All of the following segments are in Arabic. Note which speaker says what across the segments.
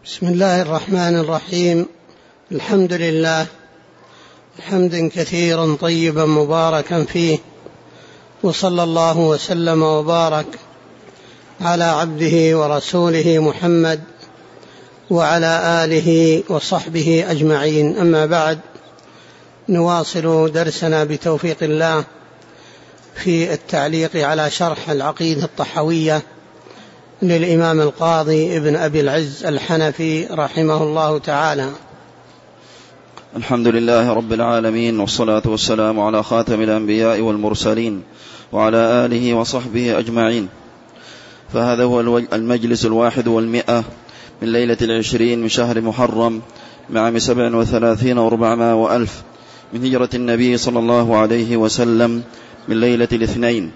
Speaker 1: بسم الله الرحمن الرحيم. الحمد لله حمدا كثيرا طيبا مباركا فيه، وصلى الله وسلم وبارك على عبده ورسوله محمد وعلى آله وصحبه أجمعين. أما بعد، نواصل درسنا بتوفيق الله في التعليق على شرح العقيدة الطحاوية للإمام القاضي ابن أبي العز الحنفي رحمه الله تعالى.
Speaker 2: الحمد لله رب العالمين، والصلاة والسلام على خاتم الأنبياء والمرسلين وعلى آله وصحبه أجمعين. فهذا هو المجلس 101 من ليلة 20 من شهر محرم من عام 37 و400 وألف من هجرة النبي صلى الله عليه وسلم، من ليلة الاثنين،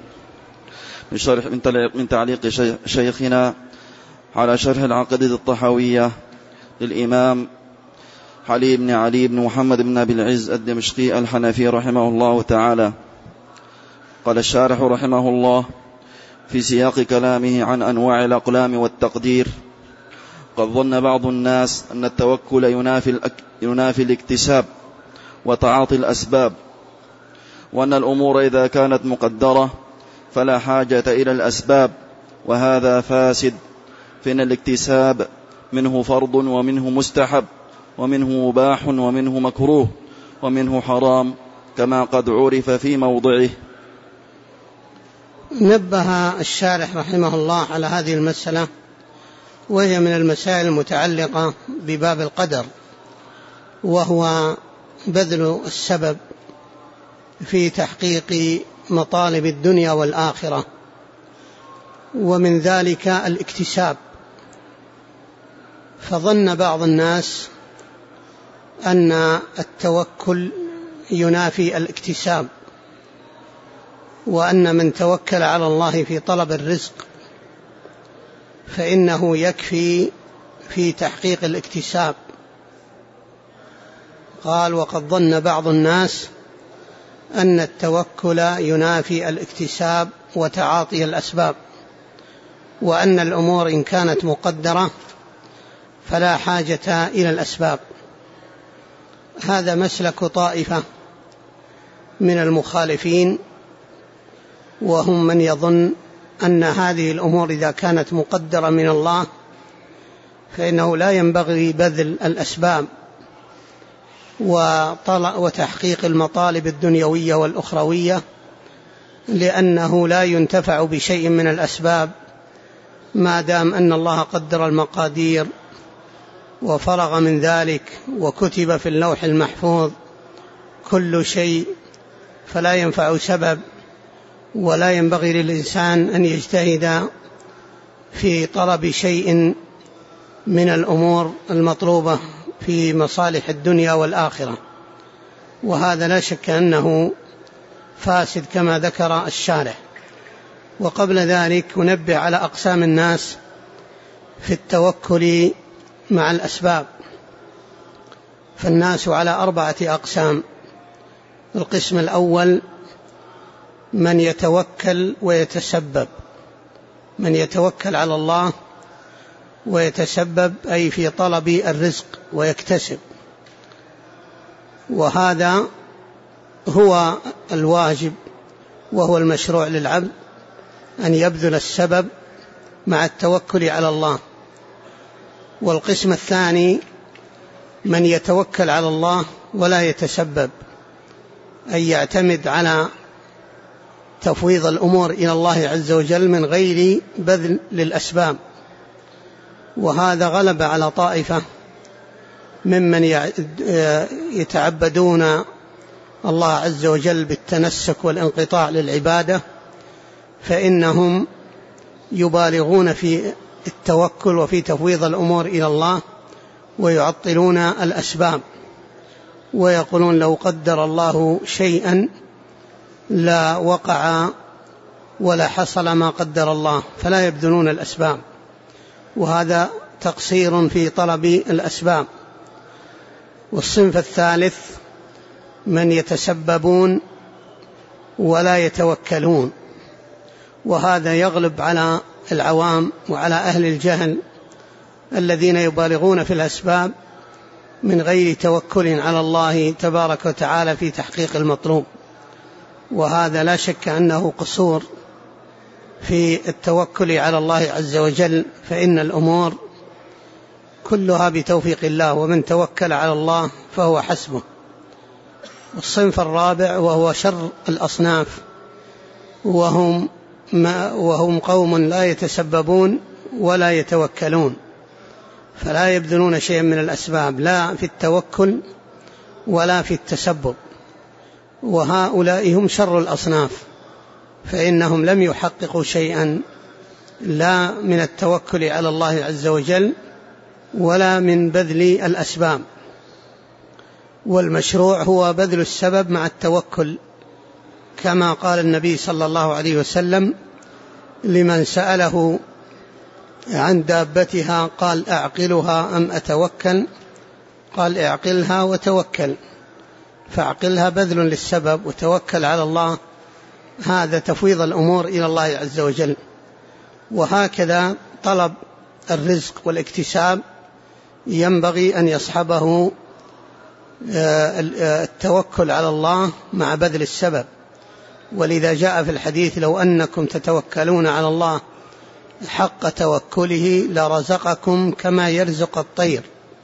Speaker 2: من تعليق شيخنا على شرح العقيدة الطحاوية للإمام علي بن محمد بن أبي العز الدمشقي الحنفي رحمه الله تعالى. قال الشارح رحمه الله في سياق كلامه عن أنواع الأقلام والتقدير: قد ظن بعض الناس أن التوكل ينافي الاكتساب وتعاطي الأسباب، وأن الأمور إذا كانت مقدرة فلا حاجة إلى الأسباب، وهذا فاسد، فإن الاكتساب منه فرض ومنه مستحب ومنه مباح ومنه مكروه ومنه حرام، كما قد عرف في موضعه.
Speaker 1: نبه الشارح رحمه الله على هذه المسألة، وهي من المسائل المتعلقة بباب القدر، وهو بذل السبب في تحقيق مطالب الدنيا والآخرة، ومن ذلك الاكتساب. فظن بعض الناس أن التوكل ينافي الاكتساب، وأن من توكل على الله في طلب الرزق فإنه يكفي في تحقيق الاكتساب. قال: وقد ظن بعض الناس أن التوكل ينافي الاكتساب وتعاطي الأسباب، وأن الأمور إن كانت مقدرة فلا حاجة إلى الأسباب. هذا مسلك طائفة من المخالفين، وهم من يظن أن هذه الأمور إذا كانت مقدرة من الله فإنه لا ينبغي بذل الأسباب وتحقيق المطالب الدنيوية والأخروية، لأنه لا ينتفع بشيء من الأسباب ما دام أن الله قدر المقادير وفرغ من ذلك وكتب في اللوح المحفوظ كل شيء، فلا ينفع سبب، ولا ينبغي للإنسان أن يجتهد في طلب شيء من الأمور المطلوبة في مصالح الدنيا والآخرة، وهذا لا شك أنه فاسد كما ذكر الشارح. وقبل ذلك ننبه على أقسام الناس في التوكل مع الأسباب. فالناس على 4 أقسام. القسم الأول من يتوكل ويتسبب، من يتوكل على الله ويتسبب أي في طلب الرزق ويكتسب، وهذا هو الواجب وهو المشروع للعبد، أن يبذل السبب مع التوكل على الله. والقسم الثاني من يتوكل على الله ولا يتسبب، أي يعتمد على تفويض الأمور إلى الله عز وجل من غير بذل للأسباب، وهذا غلب على طائفة ممن يتعبدون الله عز وجل بالتنسك والانقطاع للعبادة، فإنهم يبالغون في التوكل وفي تفويض الأمور إلى الله ويعطلون الأسباب، ويقولون لو قدر الله شيئا لا وقع ولا حصل ما قدر الله، فلا يبذلون الأسباب، وهذا تقصير في طلب الأسباب. والصنف الثالث من يتسببون ولا يتوكلون، وهذا يغلب على العوام وعلى أهل الجهل الذين يبالغون في الأسباب من غير توكل على الله تبارك وتعالى في تحقيق المطلوب. وهذا لا شك أنه قصور في التوكل على الله عز وجل، فإن الأمور كلها بتوفيق الله، ومن توكل على الله فهو حسبه. الصنف الرابع وهو شر الأصناف، وهم قوم لا يتسببون ولا يتوكلون، فلا يبذلون شيئا من الأسباب لا في التوكل ولا في التسبب، وهؤلاء هم شر الأصناف، فإنهم لم يحققوا شيئا لا من التوكل على الله عز وجل ولا من بذل الأسباب. والمشروع هو بذل السبب مع التوكل، كما قال النبي صلى الله عليه وسلم لمن سأله عن دابتها قال أعقلها أم أتوكل؟ قال اعقلها وتوكل، فاعقلها بذل للسبب وتوكل على الله، هذا تفويض الأمور إلى الله عز وجل. وهكذا طلب الرزق والاكتساب ينبغي أن يصحبه التوكل على الله مع بذل السبب. ولذا جاء في الحديث لو أنكم تتوكلون على الله حق توكله لرزقكم كما يرزق الطير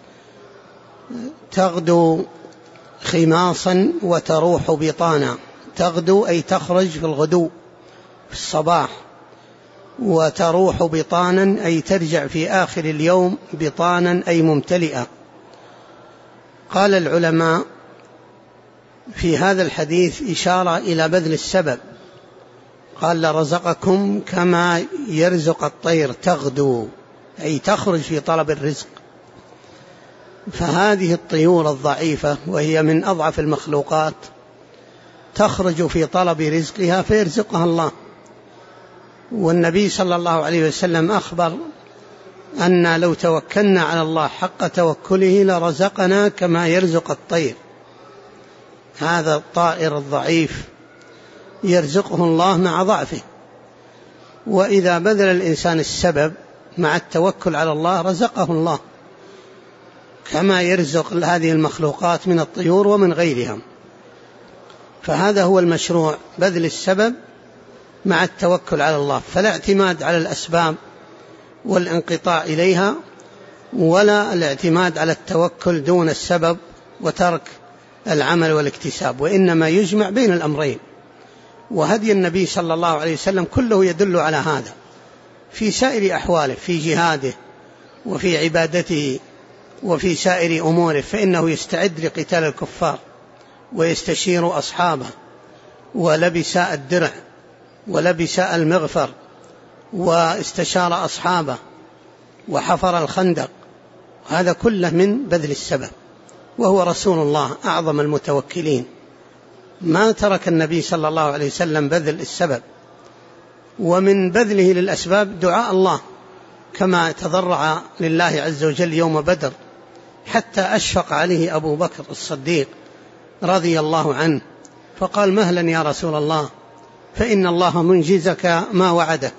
Speaker 1: تغدو خماصا وتروح بطانا. تغدو أي تخرج في الغدو في الصباح، وتروح بطانا أي ترجع في آخر اليوم بطانا أي ممتلئة. قال العلماء في هذا الحديث إشارة إلى بذل السبب، قال لرزقكم كما يرزق الطير تغدو أي تخرج في طلب الرزق. فهذه الطيور الضعيفة وهي من أضعف المخلوقات تخرج في طلب رزقها فيرزقها الله. والنبي صلى الله عليه وسلم أخبر أن لو توكلنا على الله حق توكله لرزقنا كما يرزق الطير. هذا الطائر الضعيف يرزقه الله مع ضعفه، وإذا بذل الإنسان السبب مع التوكل على الله رزقه الله كما يرزق هذه المخلوقات من الطيور ومن غيرها. فهذا هو المشروع، بذل السبب مع التوكل على الله، فلا اعتماد على الأسباب والانقطاع إليها، ولا الاعتماد على التوكل دون السبب وترك العمل والاكتساب، وإنما يجمع بين الأمرين. وهدي النبي صلى الله عليه وسلم كله يدل على هذا في سائر أحواله، في جهاده وفي عبادته وفي سائر أموره، فإنه يستعد لقتال الكفار ويستشير أصحابه، ولبس الدرع ولبس المغفر واستشار أصحابه وحفر الخندق، هذا كله من بذل السبب. وهو رسول الله أعظم المتوكلين، ما ترك النبي صلى الله عليه وسلم بذل السبب. ومن بذله للأسباب دعاء الله، كما تضرع لله عز وجل يوم بدر حتى أشفق عليه أبو بكر الصديق رضي الله عنه، فقال مهلا يا رسول الله فإن الله منجزك ما وعدك.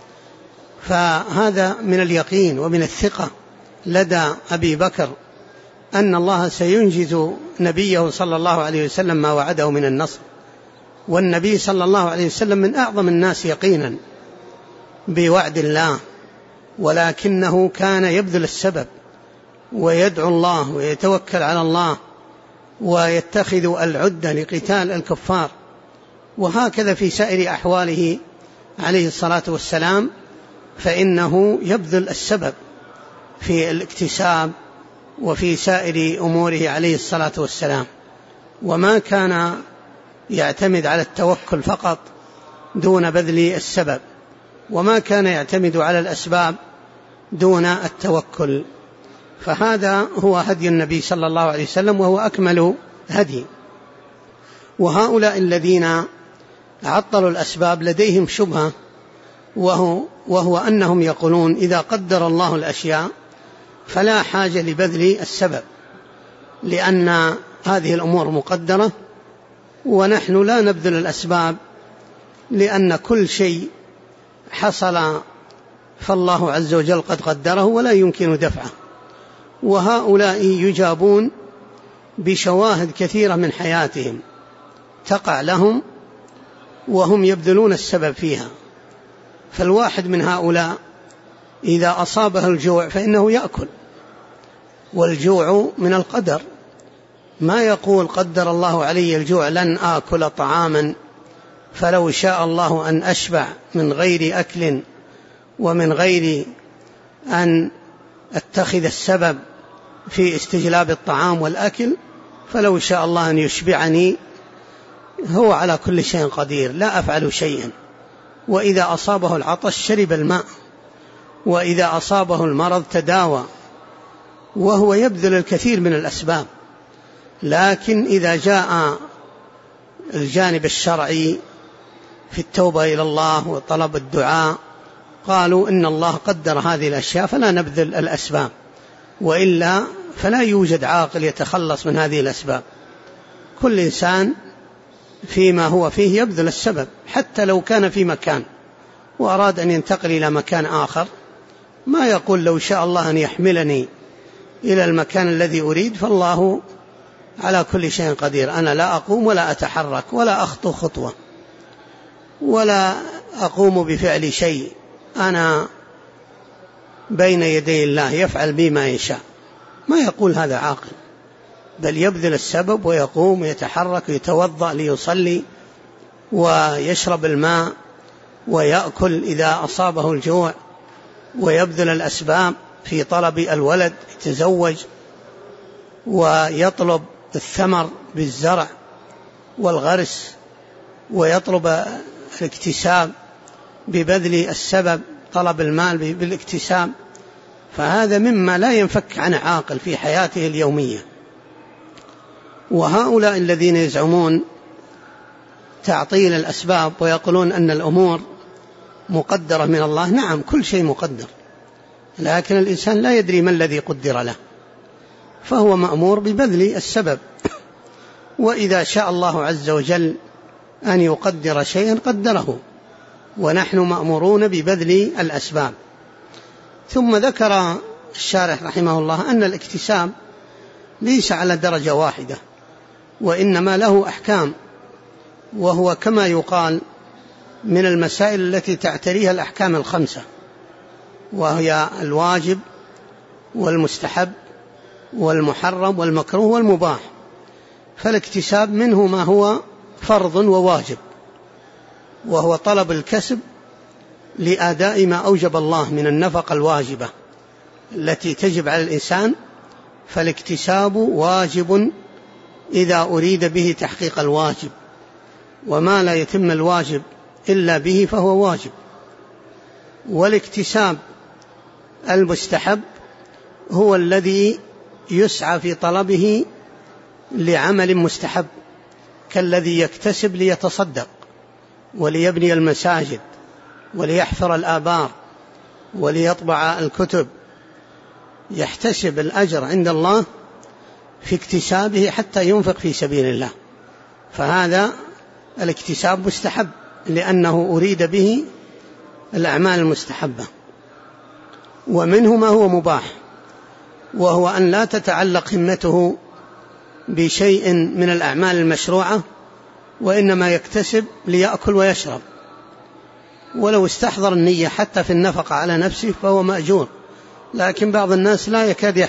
Speaker 1: فهذا من اليقين ومن الثقة لدى أبي بكر أن الله سينجز نبيه صلى الله عليه وسلم ما وعده من النصر. والنبي صلى الله عليه وسلم من أعظم الناس يقينا بوعد الله، ولكنه كان يبذل السبب ويدعو الله ويتوكل على الله ويتخذ العدة لقتال الكفار. وهكذا في سائر أحواله عليه الصلاة والسلام، فإنه يبذل السبب في الاكتساب وفي سائر أموره عليه الصلاة والسلام، وما كان يعتمد على التوكل فقط دون بذل السبب، وما كان يعتمد على الأسباب دون التوكل. فهذا هو هدي النبي صلى الله عليه وسلم، وهو أكمل هدي. وهؤلاء الذين عطلوا الأسباب لديهم شبهة، وهو أنهم يقولون إذا قدر الله الأشياء فلا حاجة لبذل السبب، لأن هذه الأمور مقدرة ونحن لا نبذل الأسباب، لأن كل شيء حصل فالله عز وجل قد قدره ولا يمكن دفعه. وهؤلاء يجابون بشواهد كثيرة من حياتهم تقع لهم وهم يبذلون السبب فيها. فالواحد من هؤلاء إذا أصابه الجوع فإنه يأكل، والجوع من القدر، ما يقول قدر الله علي الجوع لن آكل طعاما فلو شاء الله أن أشبع من غير أكل ومن غير أن أتخذ السبب في استجلاب الطعام والأكل، فلو شاء الله أن يشبعني، هو على كل شيء قدير لا أفعل شيئا. وإذا أصابه العطش شرب الماء، وإذا أصابه المرض تداوى، وهو يبذل الكثير من الأسباب. لكن إذا جاء الجانب الشرعي في التوبة إلى الله وطلب الدعاء قالوا إن الله قدر هذه الأشياء فلا نبذل الأسباب، وإلا فلا يوجد عاقل يتخلص من هذه الأسباب. كل إنسان فيما هو فيه يبذل السبب، حتى لو كان في مكان وأراد أن ينتقل إلى مكان آخر ما يقول لو شاء الله أن يحملني إلى المكان الذي أريد، فالله على كل شيء قدير. أنا لا أقوم ولا أتحرك ولا أخطو خطوة ولا أقوم بفعل شيء، أنا بين يدي الله يفعل بي ما يشاء. ما يقول هذا عاقل، بل يبذل السبب ويقوم ويتحرك ويتوضأ ليصلي ويشرب الماء ويأكل إذا أصابه الجوع، ويبذل الأسباب في طلب الولد، يتزوج ويطلب الثمر بالزرع والغرس، ويطلب الاكتساب ببذل السبب، طلب المال بالاكتساب. فهذا مما لا ينفك عن عاقل في حياته اليومية. وهؤلاء الذين يزعمون تعطيل الأسباب ويقولون أن الأمور مقدرة من الله، نعم كل شيء مقدر، لكن الإنسان لا يدري ما الذي قدر له، فهو مأمور ببذل السبب. وإذا شاء الله عز وجل أن يقدر شيئا قدره، ونحن مأمورون ببذل الأسباب. ثم ذكر الشارح رحمه الله أن الاكتساب ليس على درجة واحدة، وإنما له أحكام، وهو كما يقال من المسائل التي تعتريها الأحكام الخمسة، وهي الواجب والمستحب والمحرم والمكروه والمباح. فالاكتساب منه ما هو فرض وواجب، وهو طلب الكسب لأداء ما أوجب الله من النفقة الواجبة التي تجب على الإنسان، فالاكتساب واجب إذا أريد به تحقيق الواجب، وما لا يتم الواجب إلا به فهو واجب. والاكتساب المستحب هو الذي يسعى في طلبه لعمل مستحب، كالذي يكتسب ليتصدق وليبني المساجد وليحفر الآبار وليطبع الكتب، يحتسب الأجر عند الله في اكتسابه حتى ينفق في سبيل الله، فهذا الاكتساب مستحب لأنه أريد به الأعمال المستحبة. ومنه ما هو مباح، وهو أن لا تتعلق همته بشيء من الأعمال المشروعة، وإنما يكتسب ليأكل ويشرب، ولو استحضر النية حتى في النفقة على نفسه فهو مأجور. لكن بعض الناس لا يكاد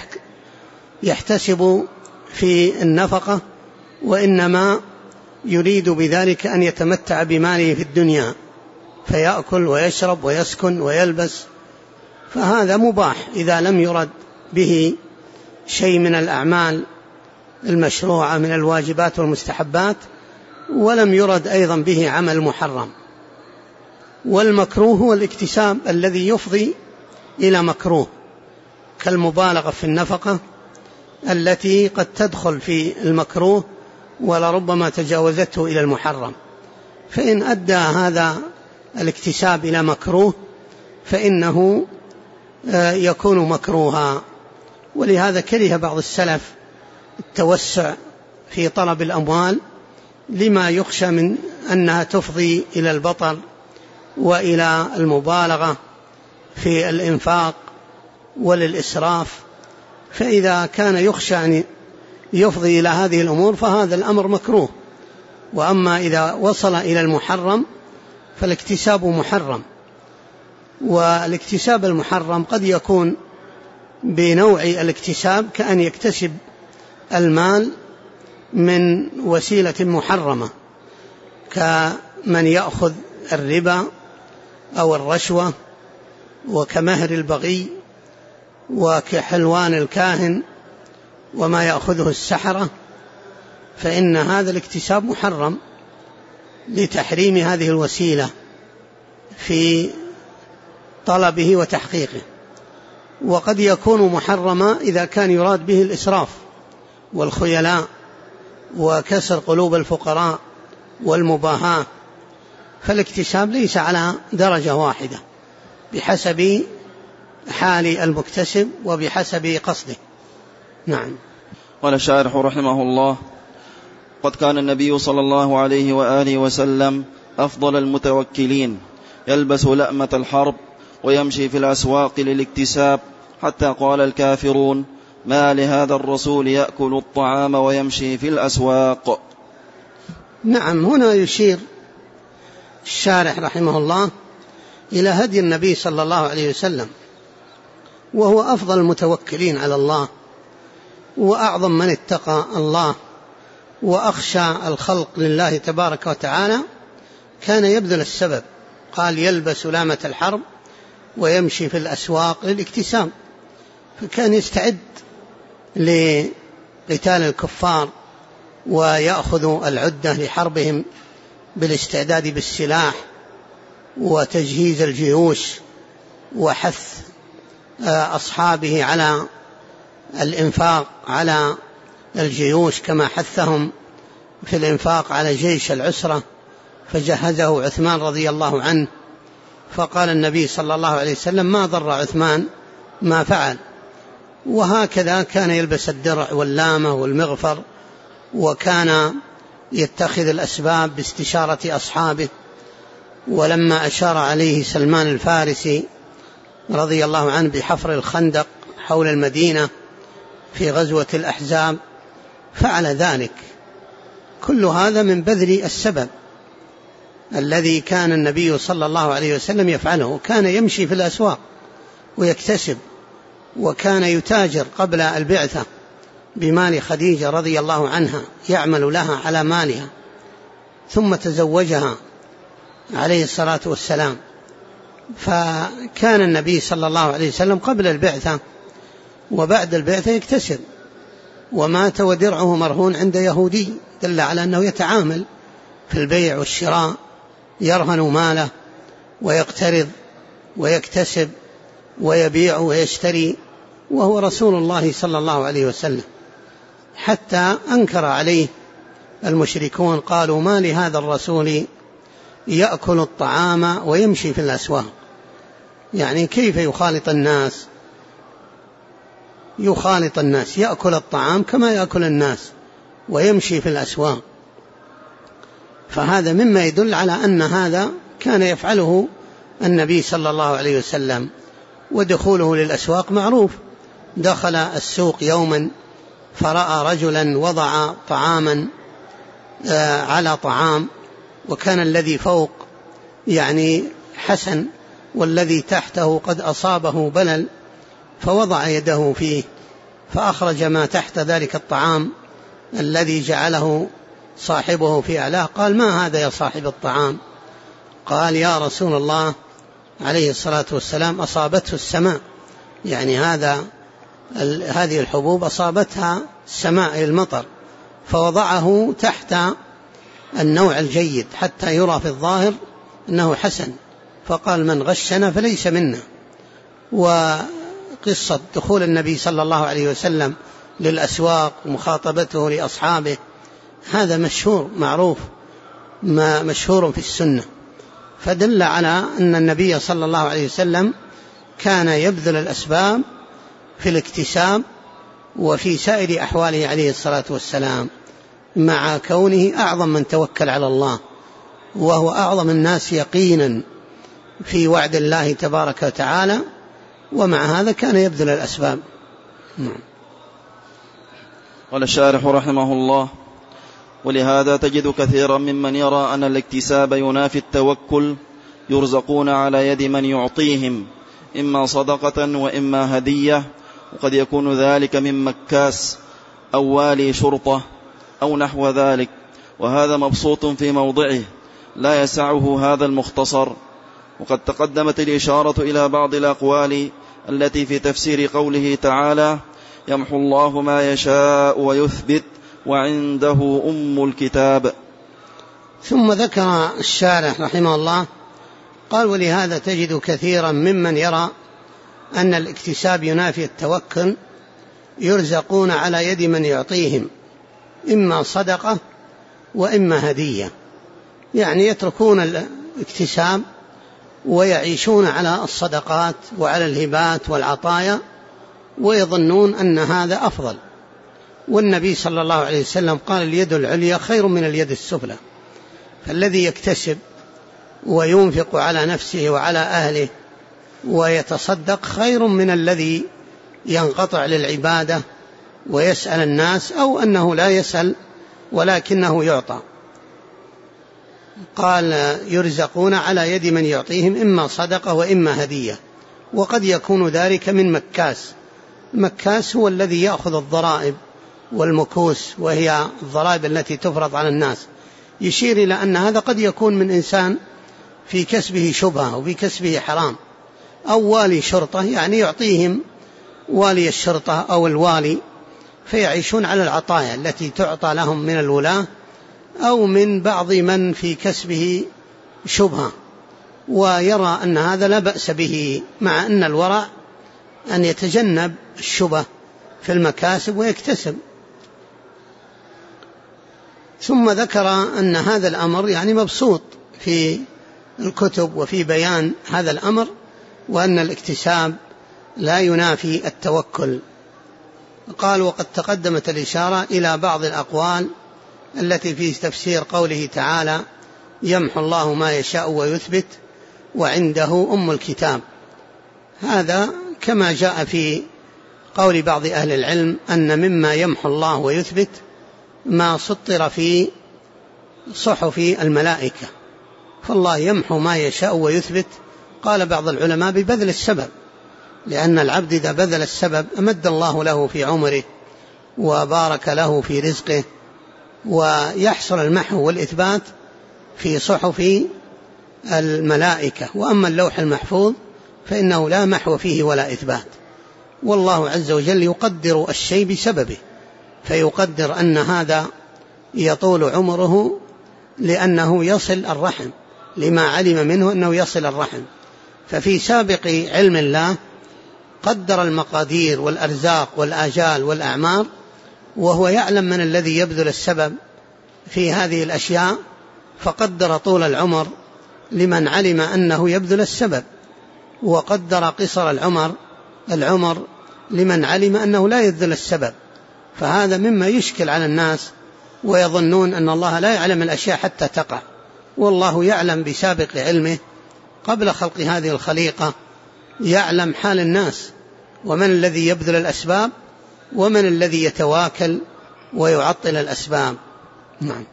Speaker 1: يحتسب في النفقة، وإنما يريد بذلك أن يتمتع بماله في الدنيا، فيأكل ويشرب ويسكن ويلبس، فهذا مباح إذا لم يرد به شيء من الأعمال المشروعة من الواجبات والمستحبات، ولم يرد أيضا به عمل محرم. والمكروه هو الاكتساب الذي يفضي إلى مكروه، كالمبالغة في النفقة التي قد تدخل في المكروه ولربما تجاوزته إلى المحرم. فإن أدى هذا الاكتساب إلى مكروه فإنه يكون مكروها. ولهذا كره بعض السلف التوسع في طلب الأموال، لما يخشى من أنها تفضي إلى البطر وإلى المبالغة في الإنفاق وللإسراف، فإذا كان يخشى أن يفضي إلى هذه الأمور فهذا الأمر مكروه. وأما إذا وصل إلى المحرم فالاكتساب محرم، والاكتساب المحرم قد يكون بنوع الاكتساب كأن يكتسب المال من وسيلة محرمة، كمن يأخذ الربا أو الرشوة، وكمهر البغي، وكحلوان الكاهن، وما يأخذه السحرة، فإن هذا الاكتساب محرم لتحريم هذه الوسيلة في طلبه وتحقيقه. وقد يكون محرما إذا كان يراد به الإسراف والخيلاء وكسر قلوب الفقراء والمباهاة، فالاكتساب ليس على درجة واحدة بحسب حال المكتسب وبحسب قصده. نعم.
Speaker 2: قال الشارح رحمه الله: قد كان النبي صلى الله عليه وآله وسلم أفضل المتوكلين، يلبس لأمة الحرب ويمشي في الأسواق للاكتساب، حتى قال الكافرون: ما لهذا الرسول يأكل الطعام ويمشي في الأسواق.
Speaker 1: نعم. هنا يشير الشارح رحمه الله إلى هدي النبي صلى الله عليه وسلم، وهو أفضل المتوكلين على الله، وأعظم من اتقى الله وأخشى الخلق لله تبارك وتعالى، كان يبذل السبب. قال: يلبس لامة الحرب ويمشي في الأسواق للاكتساب، فكان يستعد لقتال الكفار ويأخذ العدة لحربهم بالاستعداد بالسلاح وتجهيز الجيوش وحث أصحابه على الإنفاق على الجيوش، كما حثهم في الإنفاق على جيش العسرة، فجهزه عثمان رضي الله عنه، فقال النبي صلى الله عليه وسلم: ما ضر عثمان ما فعل. وهكذا كان يلبس الدرع واللامة والمغفر، وكان يتخذ الأسباب باستشارة أصحابه. ولما أشار عليه سلمان الفارسي رضي الله عنه بحفر الخندق حول المدينة في غزوة الأحزاب فعل ذلك. كل هذا من بذل السبب الذي كان النبي صلى الله عليه وسلم يفعله. كان يمشي في الأسواق ويكتسب، وكان يتاجر قبل البعثة بمال خديجة رضي الله عنها، يعمل لها على مالها، ثم تزوجها عليه الصلاة والسلام. فكان النبي صلى الله عليه وسلم قبل البعثة وبعد البعثة يكتسب، ومات ودرعه مرهون عند يهودي، دل على أنه يتعامل في البيع والشراء، يرهن ماله ويقترض ويكتسب ويبيع ويشتري، وهو رسول الله صلى الله عليه وسلم. حتى أنكر عليه المشركون، قالوا: ما لهذا الرسول يأكل الطعام ويمشي في الأسواق، يعني كيف يخالط الناس يأكل الطعام كما يأكل الناس ويمشي في الأسواق. فهذا مما يدل على أن هذا كان يفعله النبي صلى الله عليه وسلم. ودخوله للأسواق معروف، دخل السوق يوما فرأى رجلا وضع طعاما على طعام، وكان الذي فوق يعني حسن والذي تحته قد أصابه بلل، فوضع يده فيه فأخرج ما تحت ذلك الطعام الذي جعله صاحبه في أعلاه. قال: ما هذا يا صاحب الطعام؟ قال: يا رسول الله عليه الصلاة والسلام أصابته السماء، يعني هذه الحبوب أصابتها السماء المطر، فوضعه تحت النوع الجيد حتى يرى في الظاهر أنه حسن، فقال: من غشنا فليس منا. وقصة دخول النبي صلى الله عليه وسلم للأسواق ومخاطبته لأصحابه هذا مشهور معروف مشهور في السنة، فدل على أن النبي صلى الله عليه وسلم كان يبذل الأسباب في الاكتساب وفي سائر أحواله عليه الصلاة والسلام، مع كونه أعظم من توكل على الله، وهو أعظم الناس يقينا في وعد الله تبارك وتعالى، ومع هذا كان يبذل الأسباب.
Speaker 2: قال الشارح رحمه الله: ولهذا تجد كثيرا ممن يرى أن الاكتساب ينافي التوكل يرزقون على يد من يعطيهم إما صدقة وإما هدية، وقد يكون ذلك من مكاس أو والي شرطة أو نحو ذلك، وهذا مبسوط في موضعه لا يسعه هذا المختصر. وقد تقدمت الإشارة إلى بعض الأقوال التي في تفسير قوله تعالى: يمحو الله ما يشاء ويثبت وعنده أم الكتاب.
Speaker 1: ثم ذكر الشارح رحمه الله قال: ولهذا تجد كثيرا ممن يرى أن الاكتساب ينافي التوكل يرزقون على يد من يعطيهم إما صدقة وإما هدية، يعني يتركون الاكتساب ويعيشون على الصدقات وعلى الهبات والعطايا، ويظنون أن هذا أفضل. والنبي صلى الله عليه وسلم قال: اليد العليا خير من اليد السفلى. فالذي يكتسب وينفق على نفسه وعلى أهله ويتصدق خير من الذي ينقطع للعبادة ويسأل الناس، أو أنه لا يسأل ولكنه يعطى. قال: يرزقون على يد من يعطيهم إما صدقة وإما هدية، وقد يكون ذلك من مكاس. مكاس هو الذي يأخذ الضرائب والمكوس، وهي الضرائب التي تفرض على الناس. يشير إلى أن هذا قد يكون من إنسان في كسبه شبهة وفي كسبه حرام، أو والي شرطة، يعني يعطيهم والي الشرطة أو الوالي فيعيشون على العطايا التي تعطى لهم من الولاة أو من بعض من في كسبه شبهة، ويرى أن هذا لا بأس به، مع أن الورع أن يتجنب الشبه في المكاسب ويكتسب. ثم ذكر أن هذا الأمر يعني مبسوط في الكتب وفي بيان هذا الأمر، وأن الاكتساب لا ينافي التوكل. قال: وقد تقدمت الإشارة إلى بعض الأقوال التي في تفسير قوله تعالى: يمحو الله ما يشاء ويثبت وعنده أم الكتاب. هذا كما جاء في قول بعض أهل العلم أن مما يمحو الله ويثبت ما سطر في صحف الملائكة، فالله يمحو ما يشاء ويثبت. قال بعض العلماء ببذل السبب، لأن العبد إذا بذل السبب أمد الله له في عمره وبارك له في رزقه، ويحصل المحو والإثبات في صحف الملائكة. وأما اللوح المحفوظ فإنه لا محو فيه ولا إثبات، والله عز وجل يقدر الشيء بسببه، فيقدر أن هذا يطول عمره لأنه يصل الرحم، لما علم منه أنه يصل الرحم. ففي سابق علم الله قدر المقادير والأرزاق والآجال والأعمار، وهو يعلم من الذي يبذل السبب في هذه الأشياء، فقدر طول العمر لمن علم أنه يبذل السبب، وقدر قصر العمر لمن علم أنه لا يبذل السبب. فهذا مما يشكل على الناس، ويظنون أن الله لا يعلم الأشياء حتى تقع، والله يعلم بسابق علمه قبل خلق هذه الخليقة، يعلم حال الناس، ومن الذي يبذل الأسباب ومن الذي يتواكل ويعطل الأسباب. نعم.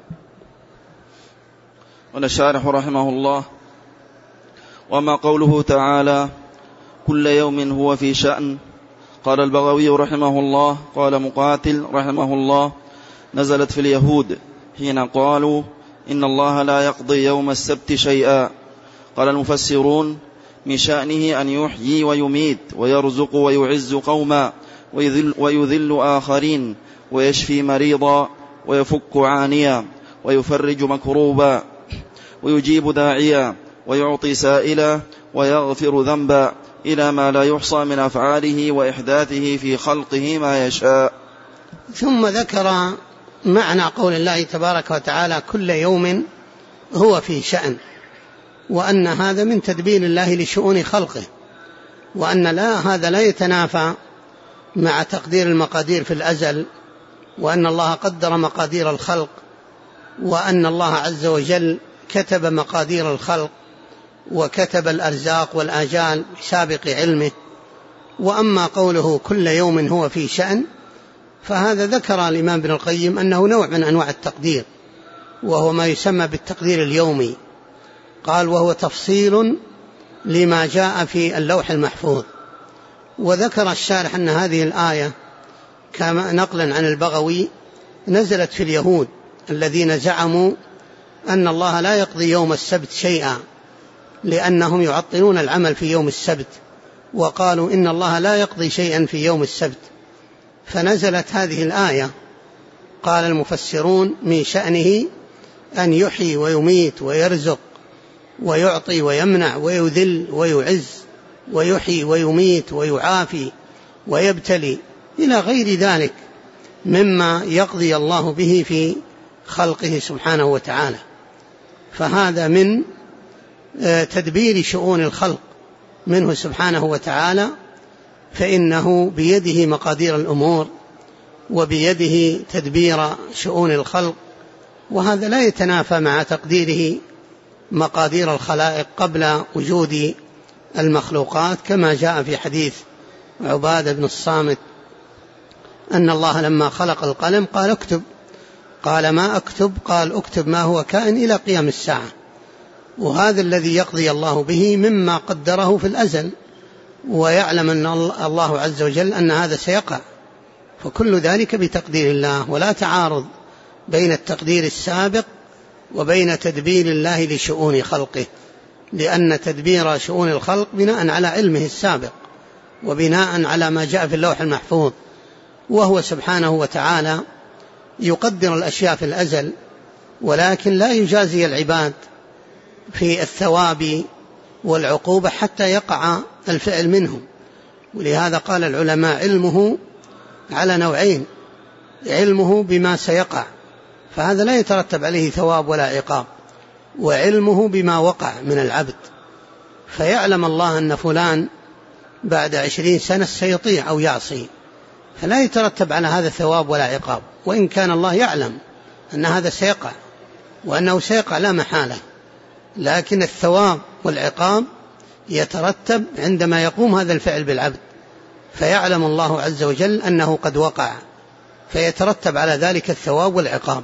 Speaker 2: والشارح رحمه الله: وما قوله تعالى: كل يوم هو في شأن. قال البغوي رحمه الله: قال مقاتل رحمه الله: نزلت في اليهود حين قالوا إن الله لا يقضي يوم السبت شيئا. قال المفسرون: من شأنه أن يحيي ويميت ويرزق ويعز قوما ويذل آخرين ويشفي مريضا ويفك عانيا ويفرج مكروبا ويجيب داعيا ويعطي سائلا ويغفر ذنبا، إلى ما لا يحصى من أفعاله وإحداثه في خلقه ما يشاء.
Speaker 1: ثم ذكر معنى قول الله تبارك وتعالى: كل يوم هو في شأن، وأن هذا من تدبير الله لشؤون خلقه، وأن هذا لا يتنافى مع تقدير المقادير في الأزل، وأن الله قدر مقادير الخلق، وأن الله عز وجل كتب مقادير الخلق وكتب الأرزاق والآجال بسابق علمه. وأما قوله كل يوم هو في شأن، فهذا ذكر الإمام ابن القيم أنه نوع من أنواع التقدير، وهو ما يسمى بالتقدير اليومي. قال وهو تفصيل لما جاء في اللوح المحفوظ. وذكر الشارح أن هذه الآية كما نقلا عن البغوي نزلت في اليهود الذين زعموا أن الله لا يقضي يوم السبت شيئا، لأنهم يعطلون العمل في يوم السبت، وقالوا إن الله لا يقضي شيئا في يوم السبت. فنزلت هذه الآية. قال المفسرون من شأنه أن يحيي ويميت ويرزق ويعطي ويمنع ويذل ويعز، ويحيي ويميت ويعافي ويبتلي إلى غير ذلك مما يقضي الله به في خلقه سبحانه وتعالى. فهذا من تدبير شؤون الخلق منه سبحانه وتعالى، فإنه بيده مقادير الأمور وبيده تدبير شؤون الخلق، وهذا لا يتنافى مع تقديره مقادير الخلائق قبل وجود المخلوقات، كما جاء في حديث عبادة بن الصامت أن الله لما خلق القلم قال اكتب، قال ما أكتب؟ قال اكتب ما هو كائن إلى قيام الساعة. وهذا الذي يقضي الله به مما قدره في الأزل، ويعلم أن الله عز وجل أن هذا سيقع، فكل ذلك بتقدير الله، ولا تعارض بين التقدير السابق وبين تدبير الله لشؤون خلقه، لأن تدبير شؤون الخلق بناء على علمه السابق وبناء على ما جاء في اللوح المحفوظ، وهو سبحانه وتعالى يقدر الأشياء في الأزل، ولكن لا يجازي العباد في الثواب والعقوبة حتى يقع الفعل منهم. ولهذا قال العلماء علمه على نوعين: علمه بما سيقع، فهذا لا يترتب عليه ثواب ولا عقاب، وعلمه بما وقع من العبد، فيعلم الله أن فلان بعد 20 سنة سيطيع أو يعصي، فلا يترتب على هذا ثواب ولا عقاب، وإن كان الله يعلم أن هذا سيقع وأنه سيقع لا محالة، لكن الثواب والعقاب يترتب عندما يقوم هذا الفعل بالعبد، فيعلم الله عز وجل أنه قد وقع، فيترتب على ذلك الثواب والعقاب.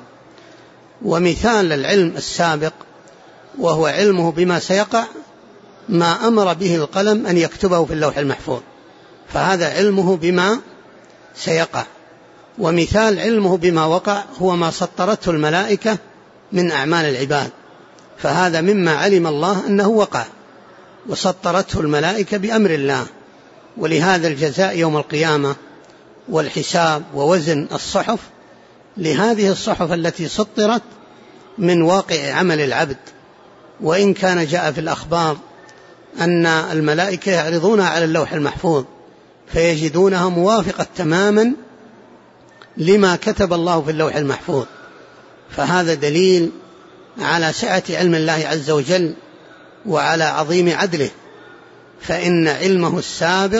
Speaker 1: ومثال العلم السابق وهو علمه بما سيقع ما أمر به القلم أن يكتبه في اللوح المحفوظ، فهذا علمه بما سيقع. ومثال علمه بما وقع هو ما سطرته الملائكة من أعمال العباد، فهذا مما علم الله أنه وقع وسطرته الملائكة بأمر الله. ولهذا الجزاء يوم القيامة والحساب ووزن الصحف لهذه الصحف التي سطرت من واقع عمل العبد. وإن كان جاء في الأخبار أن الملائكة يعرضون على اللوح المحفوظ فيجدونها موافقة تماما لما كتب الله في اللوح المحفوظ، فهذا دليل على سعة علم الله عز وجل وعلى عظيم عدله، فإن علمه السابق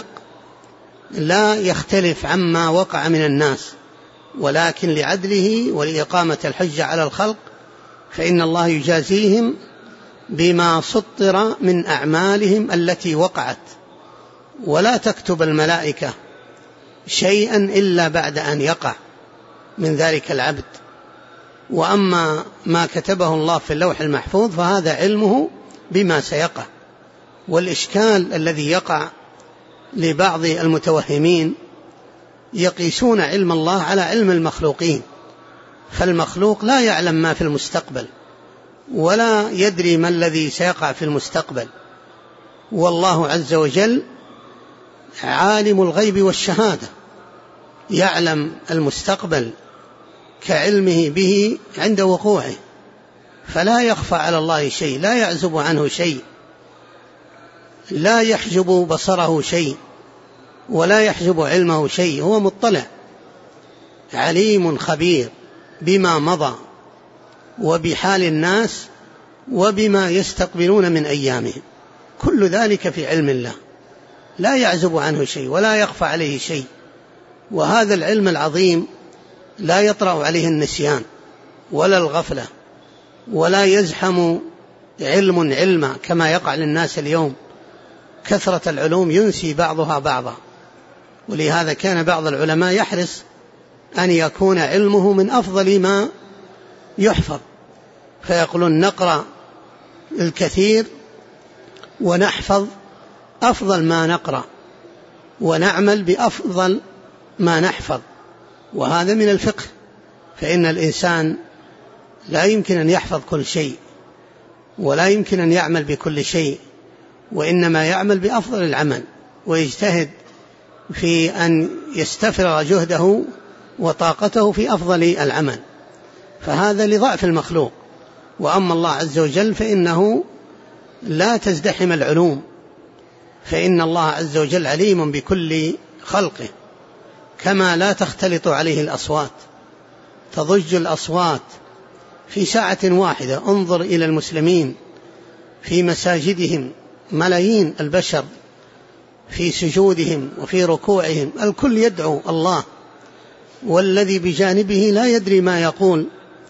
Speaker 1: لا يختلف عما وقع من الناس، ولكن لعدله ولإقامة الحجة على الخلق فإن الله يجازيهم بما سطر من أعمالهم التي وقعت، ولا تكتب الملائكة شيئا إلا بعد أن يقع من ذلك العبد. وأما ما كتبه الله في اللوح المحفوظ فهذا علمه بما سيقع. والإشكال الذي يقع لبعض المتوهمين يقيسون علم الله على علم المخلوقين، فالمخلوق لا يعلم ما في المستقبل ولا يدري ما الذي سيقع في المستقبل، والله عز وجل عالم الغيب والشهادة، يعلم المستقبل كعلمه به عند وقوعه، فلا يخفى على الله شيء، لا يعزب عنه شيء، لا يحجب بصره شيء ولا يحجب علمه شيء، هو مطلع عليم خبير بما مضى وبحال الناس وبما يستقبلون من أيامهم، كل ذلك في علم الله لا يعزب عنه شيء ولا يخفى عليه شيء. وهذا العلم العظيم لا يطرأ عليه النسيان ولا الغفلة، ولا يزحم علما كما يقع للناس اليوم، كثرة العلوم ينسي بعضها بعضا. ولهذا كان بعض العلماء يحرص أن يكون علمه من أفضل ما يحفظ، فيقولون نقرأ الكثير ونحفظ أفضل ما نقرأ، ونعمل بأفضل ما نحفظ. وهذا من الفقه، فإن الإنسان لا يمكن أن يحفظ كل شيء، ولا يمكن أن يعمل بكل شيء، وإنما يعمل بأفضل العمل، ويجتهد في أن يستفرغ جهده وطاقته في أفضل العمل. فهذا لضعف المخلوق. وأما الله عز وجل فإنه لا تزدحم العلوم، فإن الله عز وجل عليم بكل خلقه، كما لا تختلط عليه الأصوات. تضج الأصوات في ساعة واحدة. انظر إلى المسلمين في مساجدهم، ملايين البشر في سجودهم وفي ركوعهم، الكل يدعو الله، والذي بجانبه لا يدري ما يقول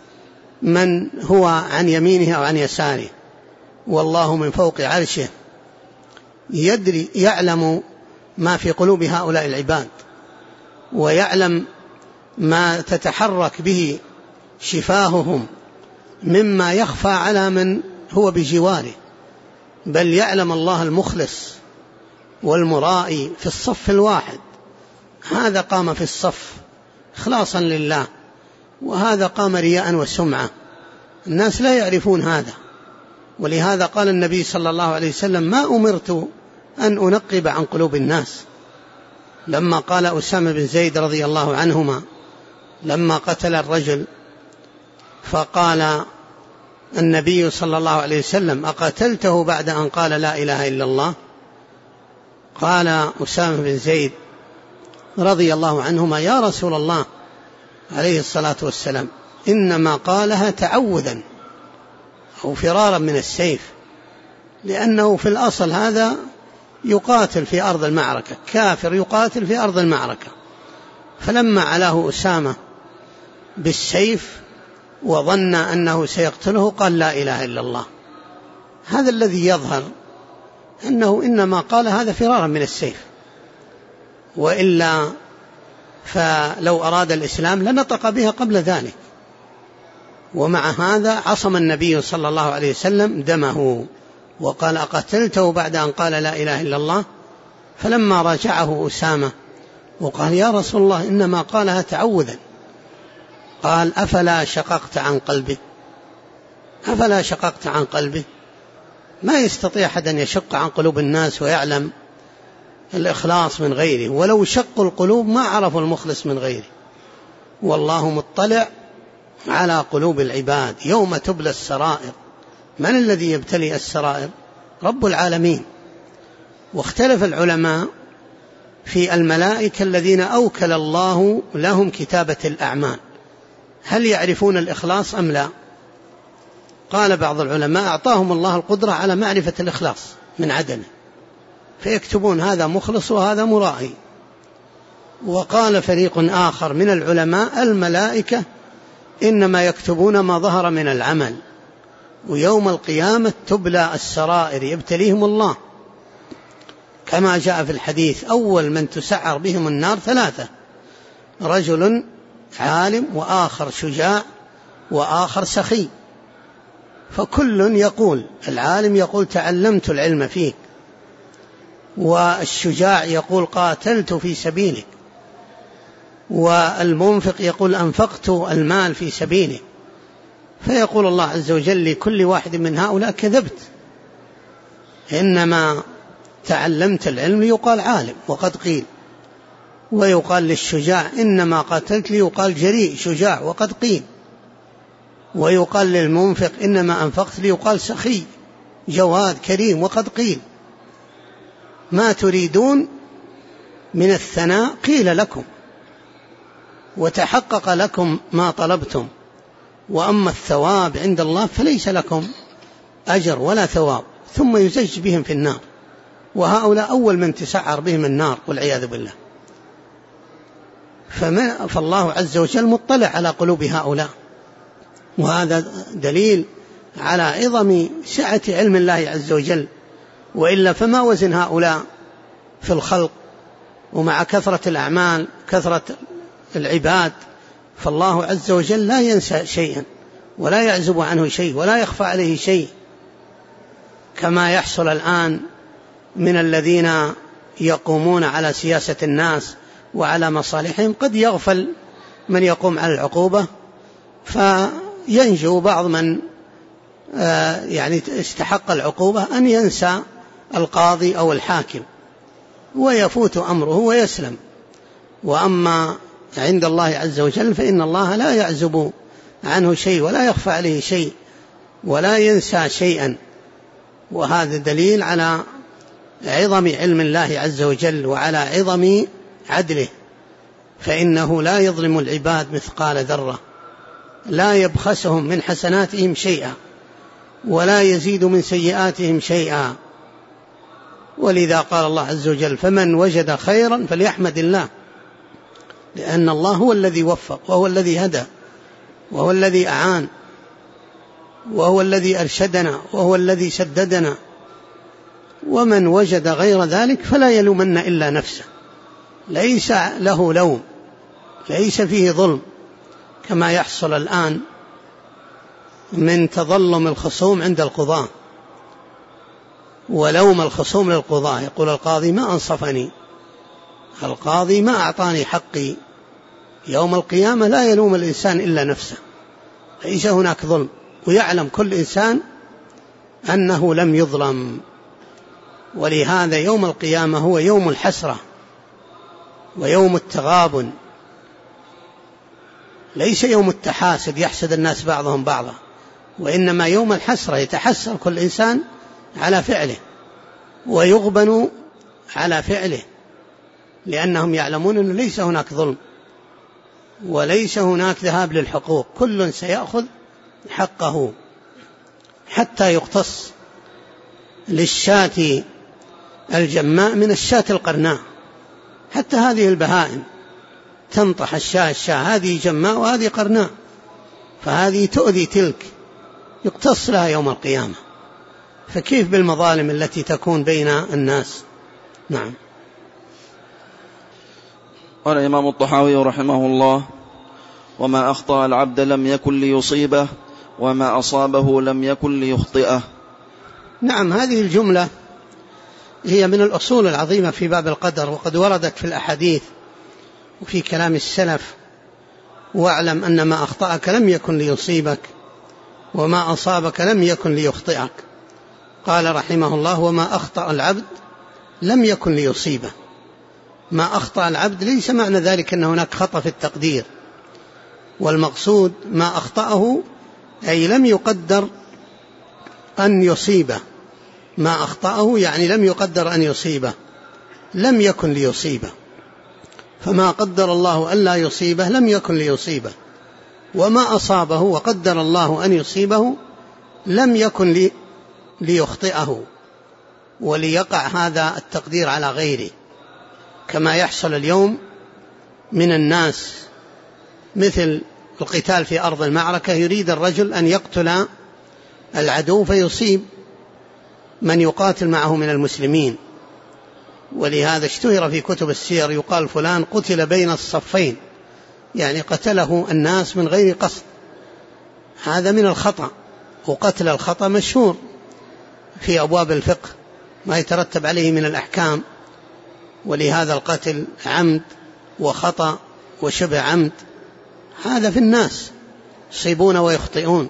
Speaker 1: من هو عن يمينه أو عن يساره، والله من فوق عرشه يدري، يعلم ما في قلوب هؤلاء العباد، ويعلم ما تتحرك به شفاههم مما يخفى على من هو بجواره. بل يعلم الله المخلص والمرائي في الصف الواحد، هذا قام في الصف إخلاصا لله، وهذا قام رياء وسمعة. الناس لا يعرفون هذا، ولهذا قال النبي صلى الله عليه وسلم: ما أمرت أن أنقب عن قلوب الناس. لما قال أسامة بن زيد رضي الله عنهما لما قتل الرجل، فقال النبي صلى الله عليه وسلم: أقتلته بعد أن قال لا إله إلا الله؟ قال أسامة بن زيد رضي الله عنهما: يا رسول الله عليه الصلاة والسلام، إنما قالها تعوذا أو فرارا من السيف، لأنه في الأصل هذا يقاتل في أرض المعركة، كافر يقاتل في أرض المعركة، فلما علاه أسامة بالسيف وظن أنه سيقتله قال لا إله إلا الله. هذا الذي يظهر أنه إنما قال هذا فرارا من السيف، وإلا فلو أراد الإسلام لنطق بها قبل ذلك. ومع هذا عصم النبي صلى الله عليه وسلم دمه، وقال: أقتلته بعد أن قال لا إله إلا الله؟ فلما راجعه أسامة وقال: يا رسول الله إنما قالها تعوذا، قال: أفلا شققت عن قلبه؟ أفلا شققت عن قلبه؟ ما يستطيع أحد أن يشق عن قلوب الناس ويعلم الإخلاص من غيره، ولو شقوا القلوب ما عرفوا المخلص من غيره. والله مطلع على قلوب العباد يوم تبلى السرائر. من الذي يبتلي السرائر؟ رب العالمين. واختلف العلماء في الملائكة الذين أوكل الله لهم كتابة الأعمال، هل يعرفون الإخلاص أم لا؟ قال بعض العلماء: أعطاهم الله القدرة على معرفة الإخلاص من عدمه، فيكتبون هذا مخلص وهذا مرائي. وقال فريق آخر من العلماء: الملائكة إنما يكتبون ما ظهر من العمل، ويوم القيامة تبلى السرائر، يبتليهم الله، كما جاء في الحديث: أول من تسعر بهم النار ثلاثة: رجل عالم، وآخر شجاع، وآخر سخي. فكل يقول، العالم يقول تعلمت العلم فيك، والشجاع يقول قاتلت في سبيلك، والمنفق يقول أنفقت المال في سبيله. فيقول الله عز وجل لكل واحد من هؤلاء: كذبت، إنما تعلمت العلم ليقال عالم وقد قيل. ويقال للشجاع: إنما قاتلت ليقال جريء شجاع وقد قيل. ويقال للمنفق: إنما أنفقت ليقال سخي جواد كريم وقد قيل. ما تريدون من الثناء قيل لكم، وتحقق لكم ما طلبتم، وأما الثواب عند الله فليس لكم أجر ولا ثواب، ثم يزج بهم في النار. وهؤلاء أول من تسعر بهم النار والعياذ بالله. فالله عز وجل مطلع على قلوب هؤلاء، وهذا دليل على عظم سعة علم الله عز وجل، وإلا فما وزن هؤلاء في الخلق، ومع كثرة الأعمال كثرة العباد، فالله عز وجل لا ينسى شيئا ولا يعزب عنه شيء ولا يخفى عليه شيء، كما يحصل الآن من الذين يقومون على سياسة الناس وعلى مصالحهم. قد يغفل من يقوم على العقوبة فينجو بعض من يعني استحق العقوبة أن ينسى القاضي أو الحاكم ويفوت أمره ويسلم. وأما عند الله عز وجل فإن الله لا يعزب عنه شيء ولا يخفى عليه شيء ولا ينسى شيئا، وهذا دليل على عظم علم الله عز وجل وعلى عظم عدله، فإنه لا يظلم العباد مثقال ذرة، لا يبخسهم من حسناتهم شيئا ولا يزيد من سيئاتهم شيئا. ولذا قال الله عز وجل: فمن وجد خيرا فليحمد الله، لأن الله هو الذي وفق وهو الذي هدى وهو الذي أعان وهو الذي أرشدنا وهو الذي سددنا. ومن وجد غير ذلك فلا يلومن إلا نفسه، ليس له لوم، ليس فيه ظلم كما يحصل الآن من تظلم الخصوم عند القضاة ولوم الخصوم للقضاة. يقول القاضي: ما أنصفني، القاضي ما أعطاني حقي. يوم القيامة لا يلوم الإنسان إلا نفسه، ليس هناك ظلم، ويعلم كل إنسان أنه لم يظلم. ولهذا يوم القيامة هو يوم الحسرة ويوم التغابن، ليس يوم التحاسد يحسد الناس بعضهم بعضا، وإنما يوم الحسرة يتحسر كل إنسان على فعله ويغبن على فعله، لأنهم يعلمون أنه ليس هناك ظلم وليس هناك ذهاب للحقوق، كل سيأخذ حقه حتى يقتص للشاة الجماء من الشاة القرناء. حتى هذه البهائم تنطح الشاة هذه جماء وهذه قرناء، فهذه تؤذي تلك، يقتص لها يوم القيامة. فكيف بالمظالم التي تكون بين الناس؟ نعم.
Speaker 2: قال الإمام الطحاوي رحمه الله: وما أخطأ العبد لم يكن ليصيبه، وما أصابه لم يكن ليخطئه.
Speaker 1: نعم، هذه الجملة هي من الأصول العظيمة في باب القدر، وقد وردت في الأحاديث وفي كلام السلف: واعلم أن ما أخطأك لم يكن ليصيبك، وما أصابك لم يكن ليخطئك. قال رحمه الله: وما أخطأ العبد لم يكن ليصيبه. ما أخطأ العبد ليس معنى ذلك أن هناك خطأ في التقدير، والمقصود ما أخطأه أي لم يقدر أن يصيبه. ما أخطأه يعني لم يقدر أن يصيبه، لم يكن ليصيبه. فما قدر الله أن لا يصيبه لم يكن ليصيبه، وما أصابه وقدر الله أن يصيبه لم يكن ليخطئه وليقع هذا التقدير على غيره، كما يحصل اليوم من الناس، مثل القتال في أرض المعركة، يريد الرجل أن يقتل العدو فيصيب من يقاتل معه من المسلمين، ولهذا اشتهر في كتب السير يقال فلان قتل بين الصفين، يعني قتله الناس من غير قصد. هذا من الخطأ، وقتل الخطأ مشهور في أبواب الفقه ما يترتب عليه من الأحكام. ولهذا القتل عمد وخطأ وشبه عمد، هذا في الناس يصيبون ويخطئون.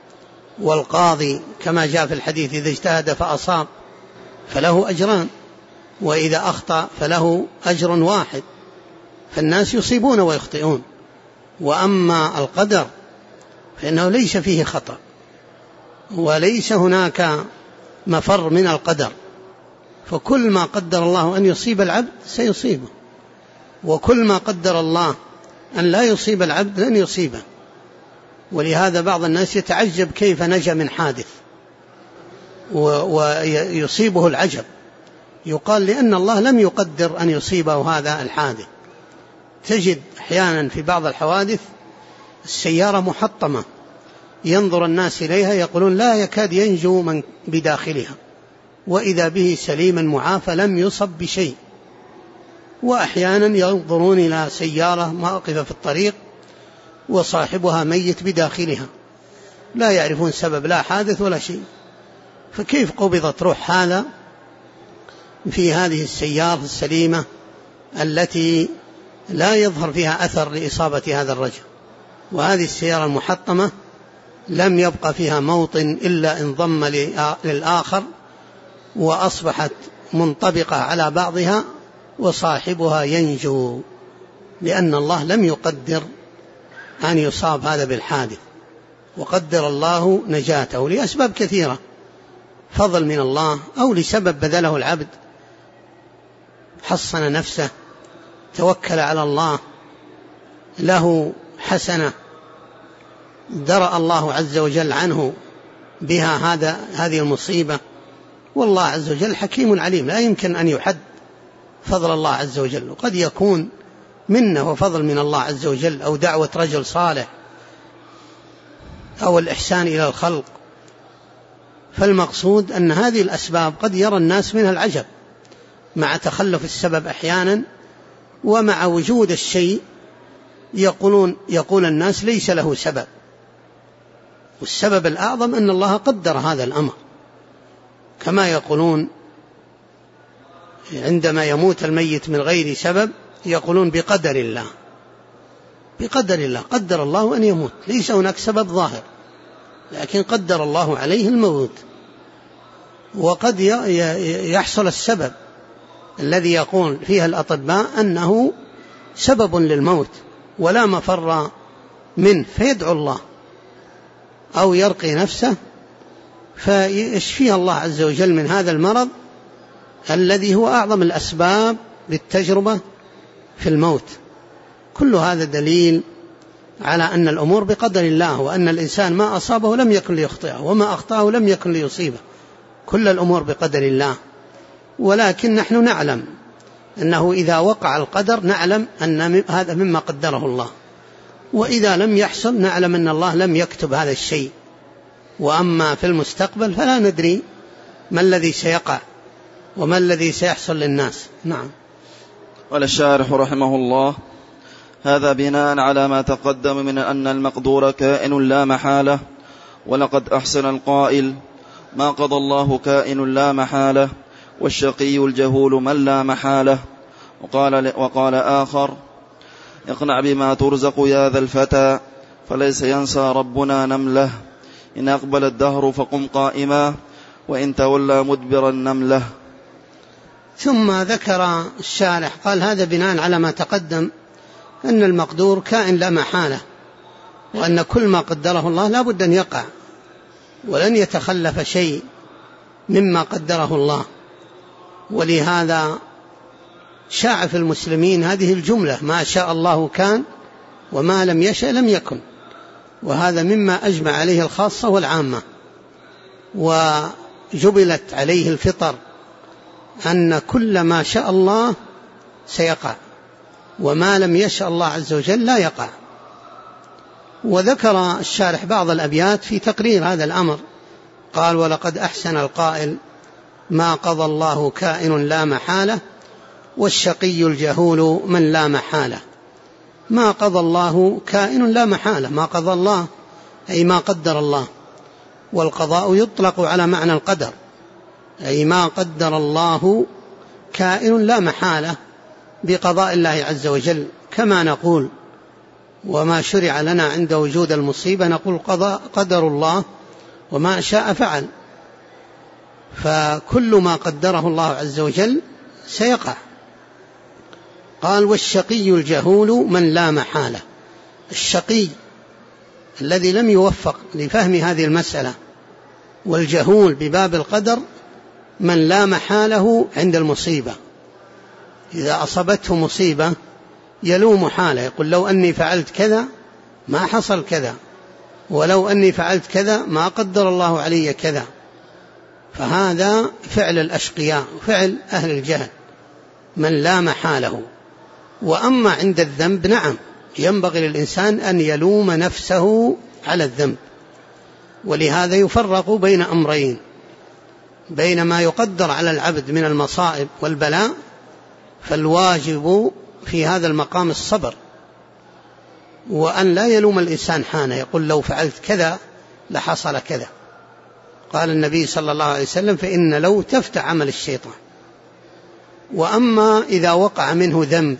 Speaker 1: والقاضي كما جاء في الحديث: إذا اجتهد فأصاب فله أجران، وإذا أخطأ فله أجر واحد. فالناس يصيبون ويخطئون. وأما القدر فإنه ليس فيه خطأ، وليس هناك مفر من القدر، فكل ما قدر الله أن يصيب العبد سيصيبه، وكل ما قدر الله أن لا يصيب العبد لن يصيبه. ولهذا بعض الناس يتعجب كيف نجا من حادث ويصيبه العجب، يقال لأن الله لم يقدر أن يصيبه هذا الحادث. تجد أحيانا في بعض الحوادث السيارة محطمة ينظر الناس إليها يقولون لا يكاد ينجو من بداخلها، وإذا به سليما معافى لم يصب بشيء. وأحيانا ينظرون إلى سيارة واقفة في الطريق وصاحبها ميت بداخلها، لا يعرفون سبب، لا حادث ولا شيء، فكيف قبضت روح هذا في هذه السيارة السليمة التي لا يظهر فيها أثر لإصابة هذا الرجل؟ وهذه السيارة المحطمة لم يبقى فيها موطن إلا انضم للآخر وأصبحت منطبقة على بعضها، وصاحبها ينجو، لأن الله لم يقدر أن يصاب هذا بالحادث، وقدر الله نجاته لأسباب كثيرة، فضل من الله أو لسبب بذله العبد، حصن نفسه، توكل على الله، له حسنة درأ الله عز وجل عنه بها هذه المصيبة. والله عز وجل حكيم عليم، لا يمكن أن يحد فضل الله عز وجل، وقد يكون منه وفضل من الله عز وجل، أو دعوة رجل صالح، أو الإحسان إلى الخلق. فالمقصود أن هذه الأسباب قد يرى الناس منها العجب مع تخلف السبب أحيانا، ومع وجود الشيء يقول الناس ليس له سبب، والسبب الأعظم أن الله قدر هذا الأمر، كما يقولون عندما يموت الميت من غير سبب يقولون بقدر الله، بقدر الله، قدر الله أن يموت، ليس هناك سبب ظاهر، لكن قدر الله عليه الموت. وقد يحصل السبب الذي يقول فيها الأطباء أنه سبب للموت ولا مفر منه، فيدعو الله أو يرقي نفسه فيشفيها الله عز وجل من هذا المرض الذي هو أعظم الأسباب للتجربة في الموت. كل هذا دليل على أن الأمور بقدر الله، وأن الإنسان ما أصابه لم يكن ليخطئه، وما أخطأه لم يكن ليصيبه، كل الأمور بقدر الله. ولكن نحن نعلم أنه إذا وقع القدر نعلم أن هذا مما قدره الله، وإذا لم يحصل نعلم أن الله لم يكتب هذا الشيء. وأما في المستقبل فلا ندري ما الذي سيقع وما الذي سيحصل للناس. نعم.
Speaker 2: قال الشارح رحمه الله: هذا بناء على ما تقدم من أن المقدور كائن لا محالة، ولقد أحسن القائل: ما قضى الله كائن لا محالة، والشقي الجهول من لا محالة. وقال آخر: اقنع بما ترزق يا ذا الفتى، فليس ينسى ربنا نمله، إن أقبل الدهر فقم قائما، وإن تولى مدبرا نمله.
Speaker 1: ثم ذكر الشارح قال: هذا بناء على ما تقدم أن المقدور كائن لا محالة، وأن كل ما قدره الله لا بد أن يقع، ولن يتخلف شيء مما قدره الله. ولهذا شاع في المسلمين هذه الجملة: ما شاء الله كان وما لم يشأ لم يكن. وهذا مما أجمع عليه الخاصة والعامة، وجبلت عليه الفطر أن كل ما شاء الله سيقع، وما لم يشأ الله عز وجل لا يقع. وذكر الشارح بعض الأبيات في تقرير هذا الأمر، قال: ولقد أحسن القائل: ما قضى الله كائن لا محالة، والشقي الجهول من لا محالة. ما قضى الله كائن لا محالة، ما قضى الله أي ما قدر الله، والقضاء يطلق على معنى القدر، أي ما قدر الله كائن لا محالة بقضاء الله عز وجل. كما نقول: وما شرع لنا عند وجود المصيبة نقول قدر الله وما شاء فعل. فكل ما قدره الله عز وجل سيقع. قال: والشقي الجهول من لا محالة. الشقي الذي لم يوفق لفهم هذه المسألة، والجهول بباب القدر من لا محاله عند المصيبة. إذا أصابته مصيبة يلوم حاله، يقول: لو أني فعلت كذا ما حصل كذا، ولو أني فعلت كذا ما قدر الله علي كذا. فهذا فعل الأشقياء، فعل أهل الجهل، من لا محاله. وأما عند الذنب نعم ينبغي للإنسان أن يلوم نفسه على الذنب، ولهذا يفرق بين أمرين: بين ما يقدر على العبد من المصائب والبلاء، فالواجب في هذا المقام الصبر، وأن لا يلوم الإنسان حانه يقول لو فعلت كذا لحصل كذا. قال النبي صلى الله عليه وسلم: فإن لو تفتح عمل الشيطان. وأما إذا وقع منه ذنب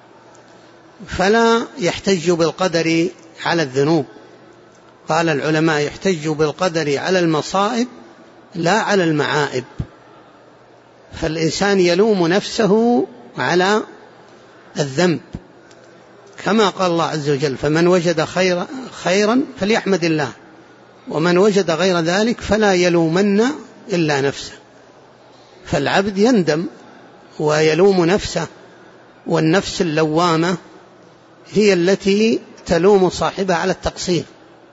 Speaker 1: فلا يحتج بالقدر على الذنوب. قال العلماء: يحتج بالقدر على المصائب لا على المعائب. فالإنسان يلوم نفسه على الذنب، كما قال الله عز وجل: فمن وجد خيرا فليحمد الله، ومن وجد غير ذلك فلا يلومن إلا نفسه. فالعبد يندم ويلوم نفسه، والنفس اللوامة هي التي تلوم صاحبها على التقصير.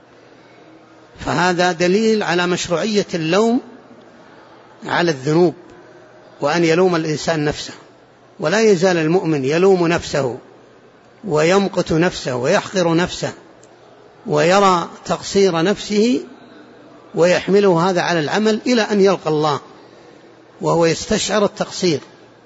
Speaker 1: فهذا دليل على مشروعية اللوم على الذنوب، وأن يلوم الإنسان نفسه. ولا يزال المؤمن يلوم نفسه ويمقت نفسه ويحقر نفسه ويرى تقصير نفسه ويحمله هذا على العمل إلى أن يلقى الله وهو يستشعر التقصير،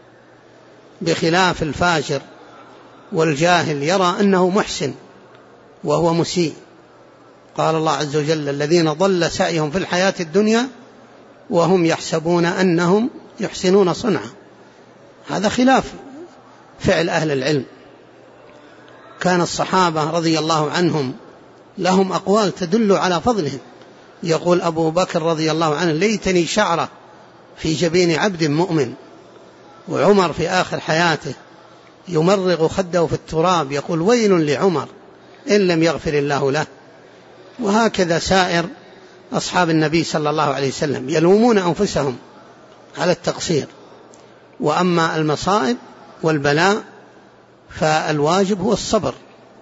Speaker 1: بخلاف الفاجر والجاهل يرى أنه محسن وهو مسيء. قال الله عز وجل: الذين ضل سعيهم في الحياة الدنيا وهم يحسبون أنهم يحسنون صنعا. هذا خلاف فعل أهل العلم. كان الصحابة رضي الله عنهم لهم أقوال تدل على فضلهم. يقول أبو بكر رضي الله عنه: ليتني شعرة في جبين عبد مؤمن. وعمر في آخر حياته يمرغ خده في التراب يقول: ويل لعمر إن لم يغفر الله له. وهكذا سائر أصحاب النبي صلى الله عليه وسلم يلومون أنفسهم على التقصير. وأما المصائب والبلاء فالواجب هو الصبر.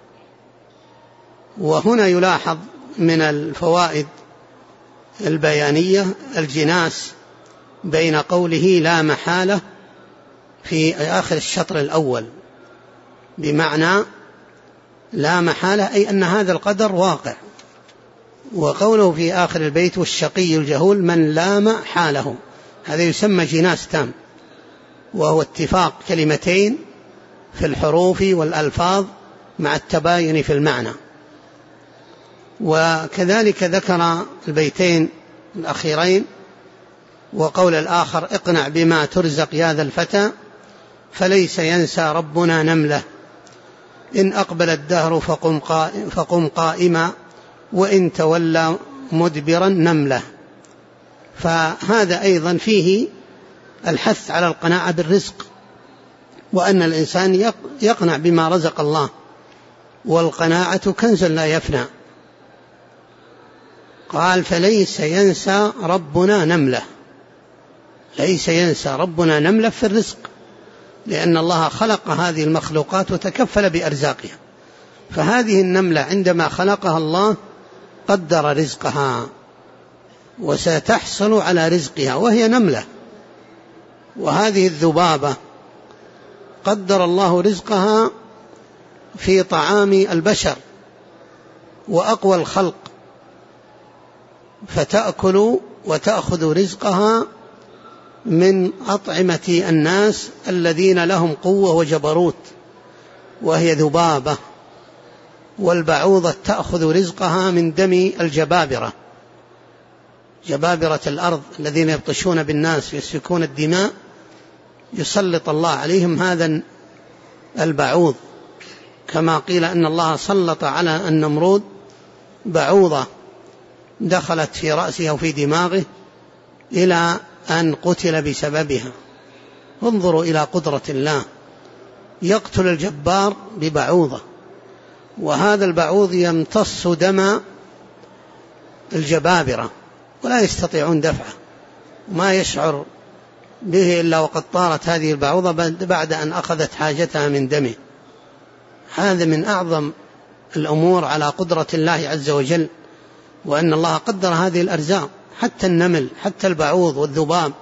Speaker 1: وهنا يلاحظ من الفوائد البيانية الجناس بين قوله لا محالة في آخر الشطر الأول، بمعنى لا محالة أي أن هذا القدر واقع، وقوله في آخر البيت والشقي الجهول من لام حاله، هذا يسمى جناس تام، وهو اتفاق كلمتين في الحروف والألفاظ مع التباين في المعنى. وكذلك ذكر البيتين الأخيرين وقول الآخر: اقنع بما ترزق يا ذا الفتى فليس ينسى ربنا نملة، إن أقبل الدهر فقم قائما وإن تولى مدبرا نملة. فهذا أيضا فيه الحث على القناعة بالرزق، وأن الإنسان يقنع بما رزق الله، والقناعة كنز لا يفنى. قال: فليس ينسى ربنا نملة، ليس ينسى ربنا نملة في الرزق، لأن الله خلق هذه المخلوقات وتكفل بأرزاقها. فهذه النملة عندما خلقها الله قدر رزقها، وستحصل على رزقها وهي نملة. وهذه الذبابة قدر الله رزقها في طعام البشر وأقوى الخلق، فتأكل وتأخذ رزقها من أطعمة الناس الذين لهم قوة وجبروت، وهي ذبابة. والبعوضة تأخذ رزقها من دم الجبابرة، جبابرة الأرض الذين يبطشون بالناس ويسفكون الدماء، يسلط الله عليهم هذا البعوض، كما قيل أن الله سلط على النمرود بعوضة دخلت في رأسه وفي دماغه إلى أن قتل بسببها. انظروا إلى قدرة الله، يقتل الجبار ببعوضة، وهذا البعوض يمتص دم الجبابرة ولا يستطيعون دفعه، ما يشعر به إلا وقد طارت هذه البعوضة بعد أن أخذت حاجتها من دمه. هذا من أعظم الأمور على قدرة الله عز وجل، وأن الله قدر هذه الأرزاق، حتى النمل حتى البعوض والذباب.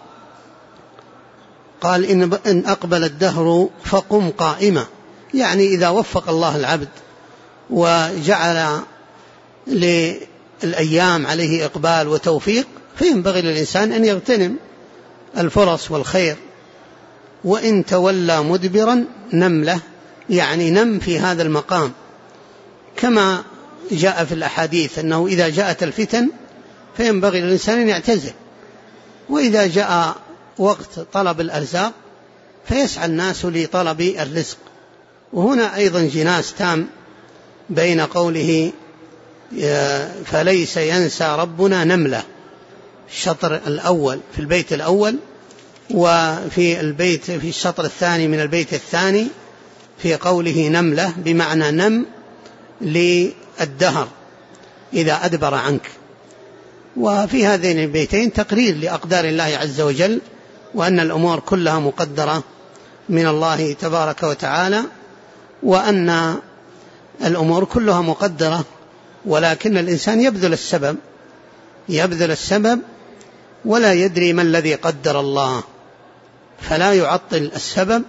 Speaker 1: قال: إن أقبل الدهر فقم قائما، يعني إذا وفق الله العبد وجعل الأيام عليه إقبال وتوفيق، فينبغي للإنسان أن يغتنم الفرص والخير. وإن تولى مدبرا نمله، يعني نم في هذا المقام، كما جاء في الأحاديث أنه إذا جاءت الفتن فينبغي للإنسان أن يعتزل، وإذا جاء وقت طلب الأرزاق فيسعى الناس لطلب الرزق. وهنا أيضا جناس تام بين قوله فليس ينسى ربنا نملة، الشطر الأول في البيت الأول، وفي البيت في الشطر الثاني من البيت الثاني في قوله نملة بمعنى نم للدهر إذا أدبر عنك. وفي هذين البيتين تقرير لأقدار الله عز وجل، وأن الأمور كلها مقدرة من الله تبارك وتعالى، وأن الأمور كلها مقدرة، ولكن الإنسان يبذل السبب ولا يدري ما الذي قدر الله، فلا يعطل السبب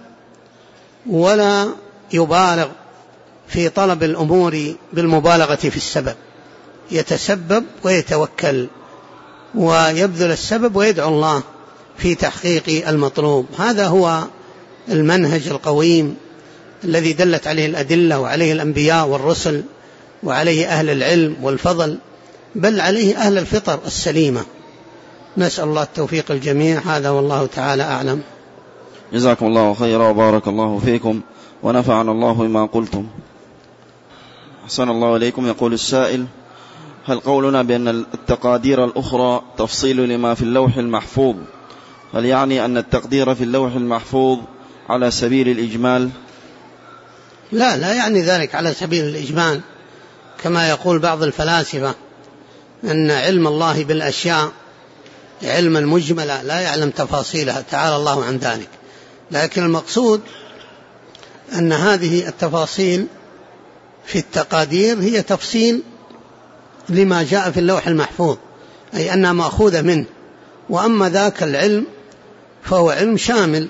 Speaker 1: ولا يبالغ في طلب الأمور بالمبالغة في السبب، يتسبب ويتوكل ويبذل السبب ويدعو الله في تحقيق المطلوب. هذا هو المنهج القويم الذي دلت عليه الأدلة، وعليه الأنبياء والرسل، وعليه أهل العلم والفضل، بل عليه أهل الفطر السليمة. نسأل الله التوفيق الجميع. هذا والله تعالى أعلم.
Speaker 2: جزاكم الله خيرا وبارك الله فيكم ونفعنا الله بما قلتم. أحسن الله إليكم. يقول السائل: هل قولنا بأن التقادير الأخرى تفصيل لما في اللوح المحفوظ، هل يعني أن التقدير في اللوح المحفوظ على سبيل الإجمال؟
Speaker 1: لا يعني ذلك على سبيل الإجمال، كما يقول بعض الفلاسفة أن علم الله بالأشياء علما مجملا لا يعلم تفاصيلها، تعالى الله عن ذلك. لكن المقصود أن هذه التفاصيل في التقادير هي تفصيل لما جاء في اللوح المحفوظ، أي أنها مأخوذة منه. وأما ذاك العلم فهو علم شامل،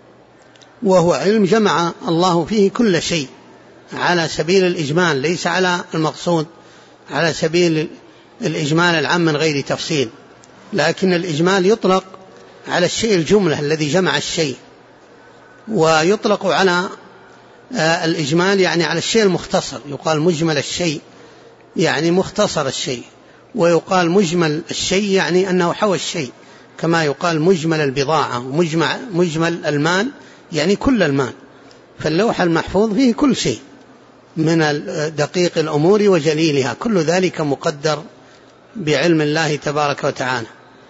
Speaker 1: وهو علم جمع الله فيه كل شيء على سبيل الإجمال، ليس على المقصود على سبيل الإجمال العام من غير تفصيل. لكن الإجمال يطلق على الشيء الجملة الذي جمع الشيء، ويطلق على الإجمال يعني على الشيء المختصر، يقال مجمل الشيء يعني مختصر الشيء، ويقال مجمل الشيء يعني أنه حوى الشيء، كما يقال مجمل البضاعة ومجمل المال يعني كل المال. فاللوح المحفوظ فيه كل شيء من دقيق الأمور وجليلها، كل ذلك مقدر بعلم الله تبارك وتعالى.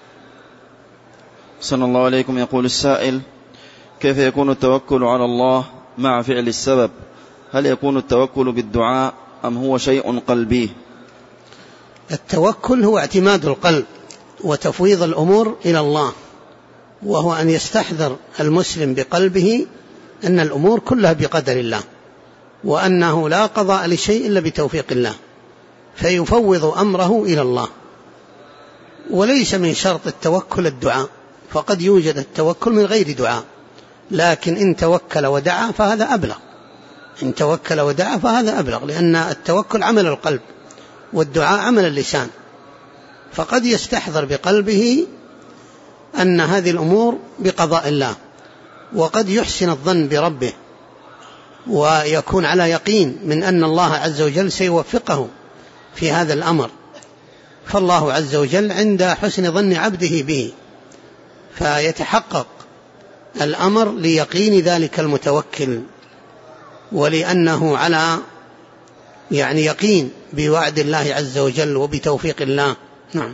Speaker 2: صلى الله عليكم. يقول السائل: كيف يكون التوكل على الله مع فعل السبب؟ هل يكون التوكل بالدعاء أم هو شيء قلبي؟
Speaker 1: التوكل هو اعتماد القلب وتفويض الأمور إلى الله، وهو أن يستحضر المسلم بقلبه أن الأمور كلها بقدر الله، وأنه لا قضاء لشيء إلا بتوفيق الله، فيفوض أمره إلى الله. وليس من شرط التوكل الدعاء، فقد يوجد التوكل من غير دعاء، لكن إن توكل ودعا فهذا أبلغ، إن توكل ودعا فهذا أبلغ، لأن التوكل عمل القلب والدعاء عمل اللسان. فقد يستحضر بقلبه أن هذه الأمور بقضاء الله، وقد يحسن الظن بربه ويكون على يقين من أن الله عز وجل سيوفقه في هذا الأمر، فالله عز وجل عند حسن ظن عبده به، فيتحقق الأمر ليقين ذلك المتوكل، ولأنه على يقين بوعد الله عز وجل وبتوفيق الله. نعم.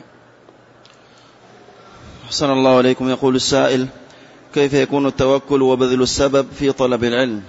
Speaker 2: أحسن الله عليكم. يقول السائل: كيف يكون التوكل وبذل السبب في طلب العلم؟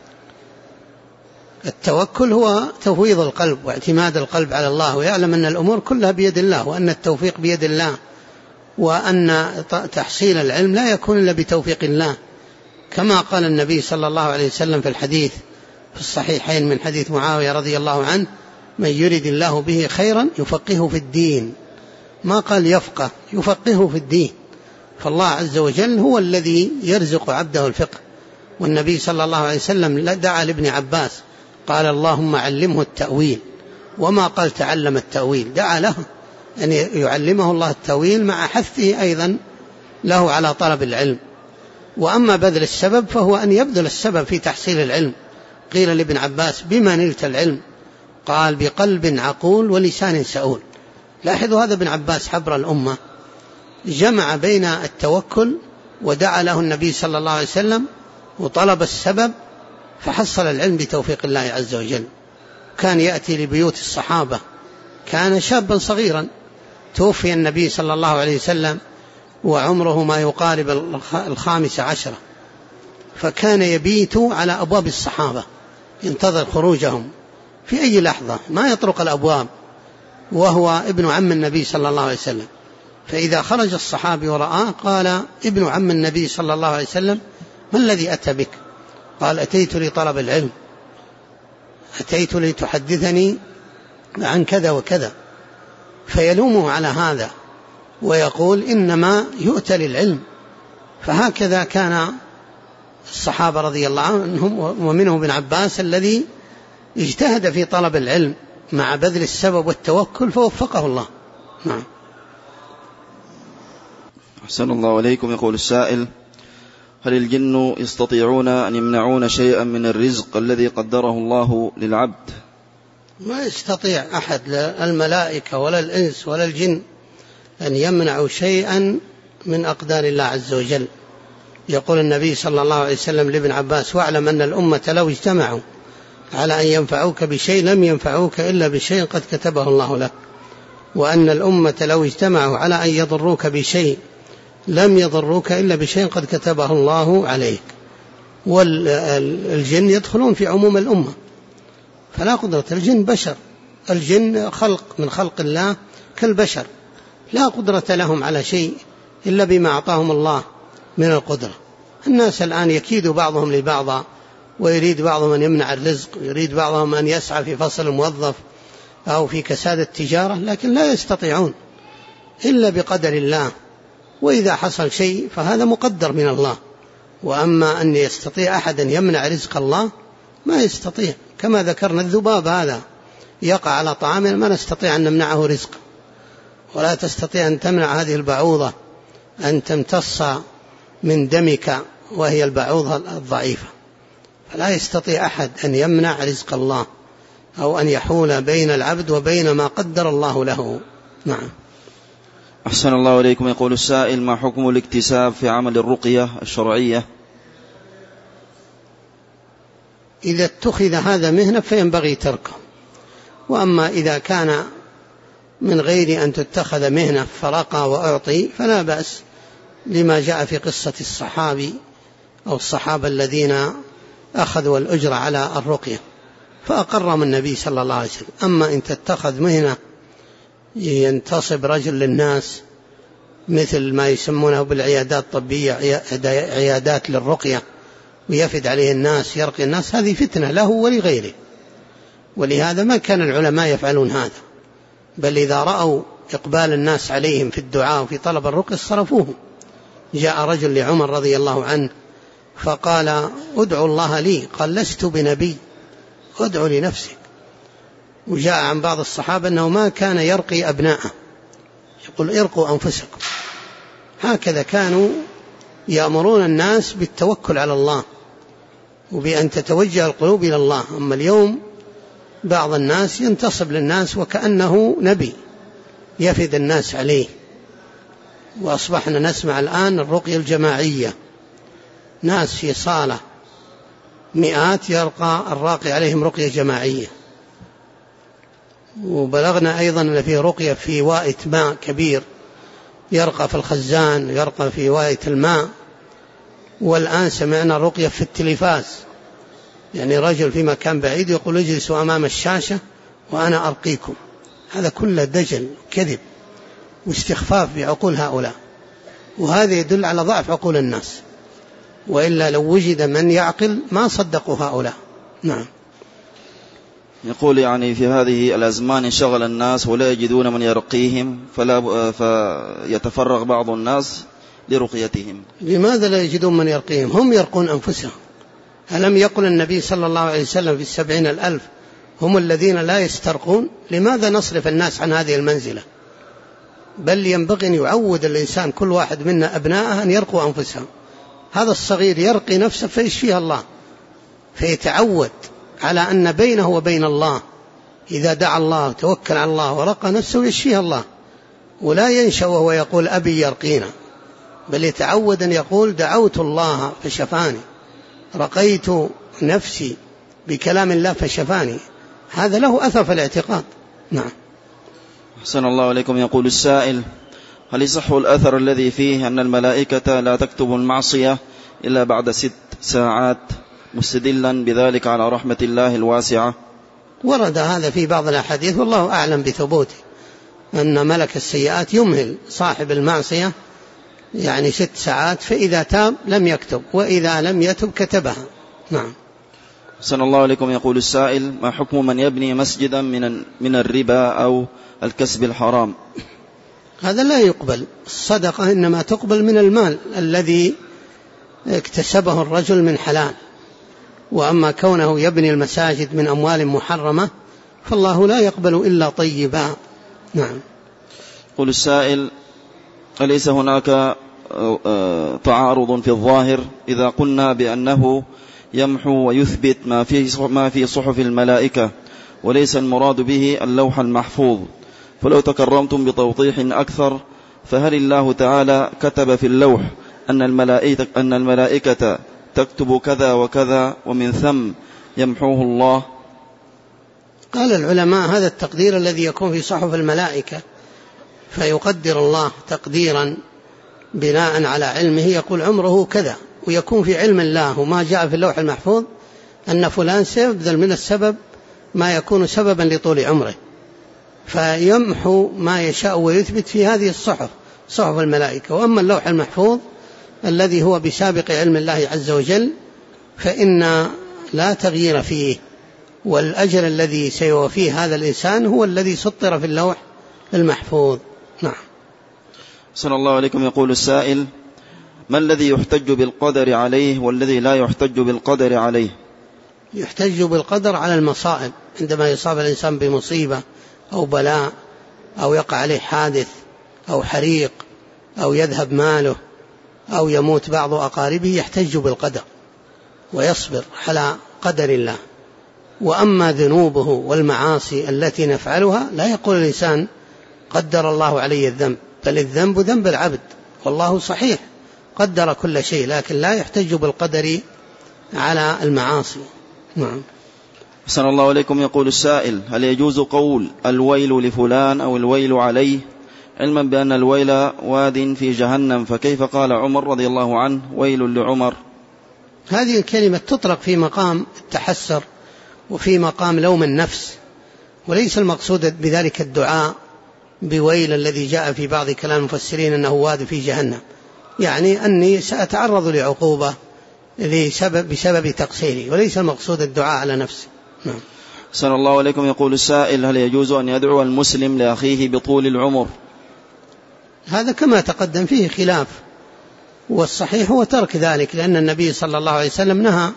Speaker 1: التوكل هو تفويض القلب واعتماد القلب على الله، ويعلم أن الأمور كلها بيد الله، وأن التوفيق بيد الله، وأن تحصيل العلم لا يكون إلا بتوفيق الله، كما قال النبي صلى الله عليه وسلم في الحديث في الصحيحين من حديث معاوية رضي الله عنه: من يرد الله به خيرا يفقهه في الدين. ما قال يفقه، يفقهه في الدين. فالله عز وجل هو الذي يرزق عبده الفقه. والنبي صلى الله عليه وسلم دعا لابن عباس قال: اللهم علمه التأويل، وما قال تعلم التأويل، دعا له أن يعلمه الله التأويل مع حثه أيضا له على طلب العلم. وأما بذل السبب فهو أن يبذل السبب في تحصيل العلم. قيل لابن عباس: بما نلت العلم؟ قال: بقلب عقول ولسان سؤول. لاحظوا هذا ابن عباس حبر الأمة جمع بين التوكل ودعا له النبي صلى الله عليه وسلم وطلب السبب فحصل العلم بتوفيق الله عز وجل. كان يأتي لبيوت الصحابة، كان شابا صغيرا، توفي النبي صلى الله عليه وسلم وعمره ما يقارب 15، فكان يبيت على أبواب الصحابة ينتظر خروجهم في أي لحظة، ما يطرق الأبواب، وهو ابن عم النبي صلى الله عليه وسلم. فإذا خرج الصحابي ورآه قال: ابن عم النبي صلى الله عليه وسلم، ما الذي أتى بك؟ قال: أتيت لطلب العلم، أتيت لتحدثني عن كذا وكذا. فيلومه على هذا ويقول: إنما يؤتى للعلم. فهكذا كان الصحابة رضي الله عنهم، ومنهم ابن عباس الذي اجتهد في طلب العلم مع بذل السبب والتوكل فوفقه الله. نعم.
Speaker 2: أحسن الله عليكم. يقول السائل: هل الجن يستطيعون أن يمنعون شيئا من الرزق الذي قدره الله للعبد؟
Speaker 1: ما يستطيع أحد، لا الملائكة ولا الإنس ولا الجن، أن يمنعوا شيئا من أقدار الله عز وجل. يقول النبي صلى الله عليه وسلم لابن عباس: واعلم أن الأمة لو اجتمعوا على أن ينفعوك بشيء لم ينفعوك إلا بشيء قد كتبه الله لك، وأن الأمة لو اجتمعوا على أن يضروك بشيء لم يضروك إلا بشيء قد كتبه الله عليك. والجن يدخلون في عموم الأمة، فلا قدرة. الجن بشر، الجن خلق من خلق الله كالبشر، لا قدرة لهم على شيء إلا بما أعطاهم الله من القدرة. الناس الآن يكيد بعضهم لبعض، ويريد بعضهم أن يمنع الرزق، ويريد بعضهم أن يسعى في فصل الموظف أو في كساد التجارة، لكن لا يستطيعون إلا بقدر الله. وإذا حصل شيء فهذا مقدر من الله. وأما أن يستطيع أحد أن يمنع رزق الله ما يستطيع. كما ذكرنا الذباب هذا يقع على طعامنا ما نستطيع أن نمنعه رزقه، ولا تستطيع أن تمنع هذه البعوضة أن تمتص من دمك وهي البعوضة الضعيفة. فلا يستطيع أحد أن يمنع رزق الله أو أن يحول بين العبد وبين ما قدر الله له. نعم.
Speaker 2: أحسن الله عليكم. يقول السائل: ما حكم الاكتساب في عمل الرقية الشرعية؟
Speaker 1: إذا اتخذ هذا مهنة فينبغي تركه. وأما إذا كان من غير أن تتخذ مهنة فرقى وأعطي فلا بأس، لما جاء في قصة الصحابي أو الصحابة الذين أخذوا الأجرة على الرقية فأقرهم النبي صلى الله عليه وسلم. أما إن تتخذ مهنة ينتصب رجل للناس مثل ما يسمونه بالعيادات الطبية، عيادات للرقية، ويفد عليه الناس يرقي الناس، هذه فتنة له ولغيره. ولهذا ما كان العلماء يفعلون هذا، بل إذا رأوا إقبال الناس عليهم في الدعاء وفي طلب الرقية صرفوه. جاء رجل لعمر رضي الله عنه فقال: ادعو الله لي. قال: لست بنبي، ادعو لنفسك. وجاء عن بعض الصحابة أنه ما كان يرقي أبناءه، يقول: ارقوا أنفسكم. هكذا كانوا يأمرون الناس بالتوكل على الله وبأن تتوجه القلوب إلى الله. أما اليوم بعض الناس ينتصب للناس وكأنه نبي يفد الناس عليه. وأصبحنا نسمع الآن الرقية الجماعية، ناس في صالة مئات يرقى الراقي عليهم رقية جماعية. وبلغنا أيضا أن فيه رقية في وائة ماء كبير، يرقى في الخزان، يرقى في وائة الماء. والآن سمعنا رقية في التلفاز، يعني رجل في مكان بعيد يقول: اجلسوا أمام الشاشة وأنا أرقيكم. هذا كله دجل كذب واستخفاف بعقول هؤلاء، وهذا يدل على ضعف عقول الناس، وإلا لو وجد من يعقل ما صدقوا هؤلاء. نعم.
Speaker 2: يقول: يعني في هذه الأزمان انشغل الناس ولا يجدون من يرقيهم فيتفرغ بعض الناس لرقيتهم.
Speaker 1: لماذا لا يجدون من يرقيهم؟ هم يرقون أنفسهم. ألم يقل النبي صلى الله عليه وسلم في 70,000 هم الذين لا يسترقون؟ لماذا نصرف الناس عن هذه المنزلة؟ بل ينبغي أن يعود الإنسان كل واحد منا أبناءه أن يرقوا أنفسهم. هذا الصغير يرقي نفسه فيشفيها الله، فيتعود على أن بينه وبين الله إذا دعا الله توكل على الله ورقى نفسه يشفيها الله، ولا ينشأ وهو يقول أبي يرقينا، بل يتعود أن يقول دعوت الله فشفاني، رقيت نفسي بكلام الله فشفاني. هذا له أثر في الاعتقاد. نعم.
Speaker 2: أحسن الله عليكم. يقول السائل: هل يصح الأثر الذي فيه أن الملائكة لا تكتب المعصية إلا بعد 6 ساعات، مستدلا بذلك على رحمة الله الواسعة؟
Speaker 1: ورد هذا في بعض الأحاديث والله أعلم بثبوته، أن ملك السيئات يمهل صاحب المعصية 6 ساعات، فإذا تاب لم يكتب، وإذا لم يتب كتبها. نعم.
Speaker 2: أحسن الله عليكم. يقول السائل: ما حكم من يبني مسجدا من الربا أو الكسب الحرام؟
Speaker 1: هذا لا يقبل. الصدقة إنما تقبل من المال الذي اكتسبه الرجل من حلال، وأما كونه يبني المساجد من أموال محرمة فالله لا يقبل إلا طيبا. نعم.
Speaker 2: يقول السائل: أليس هناك تعارض في الظاهر إذا قلنا بأنه يمحو ويثبت ما في صحف الملائكة، وليس المراد به اللوح المحفوظ؟ فلو تكرمتم بتوضيح أكثر، فهل الله تعالى كتب في اللوح أن الملائكة تكتب كذا وكذا ومن ثم يمحوه الله؟
Speaker 1: قال العلماء: هذا التقدير الذي يكون في صحف الملائكة، فيقدر الله تقديرا بناء على علمه، يقول عمره كذا، ويكون في علم الله وما جاء في اللوح المحفوظ أن فلان سيبذل من السبب ما يكون سببا لطول عمره، فيمحو ما يشاء ويثبت في هذه الصحف، صحف الملائكة. وأما اللوح المحفوظ الذي هو بسابق علم الله عز وجل فإن لا تغيير فيه، والأجل الذي سيوفيه هذا الإنسان هو الذي سطر في اللوح المحفوظ. نعم.
Speaker 2: صلى الله عليكم. يقول السائل: ما الذي يحتج بالقدر عليه والذي لا يحتج بالقدر عليه؟
Speaker 1: يحتج بالقدر على المصائب، عندما يصاب الإنسان بمصيبة أو بلاء أو يقع عليه حادث أو حريق أو يذهب ماله أو يموت بعض أقاربه، يحتج بالقدر ويصبر على قدر الله. وأما ذنوبه والمعاصي التي نفعلها لا يقول الإنسان قدر الله علي الذنب، بل الذنب ذنب العبد، والله صحيح قدر كل شيء، لكن لا يحتج بالقدر على المعاصي. نعم.
Speaker 2: أحسن الله عليكم. يقول السائل: هل يجوز قول الويل لفلان أو الويل عليه، علما بأن الويل واد في جهنم، فكيف قال عمر رضي الله عنه ويل لعمر؟
Speaker 1: هذه الكلمة تطلق في مقام التحسر وفي مقام لوم النفس، وليس المقصود بذلك الدعاء بويل الذي جاء في بعض كلام المفسرين أنه واد في جهنم، يعني أني سأتعرض لعقوبة بسبب تقصيري، وليس المقصود الدعاء على نفسي. نعم.
Speaker 2: أحسن الله عليكم. يقول السائل: هل يجوز أن يدعو المسلم لأخيه بطول العمر؟
Speaker 1: هذا كما تقدم فيه خلاف، والصحيح هو ترك ذلك، لأن النبي صلى الله عليه وسلم نهى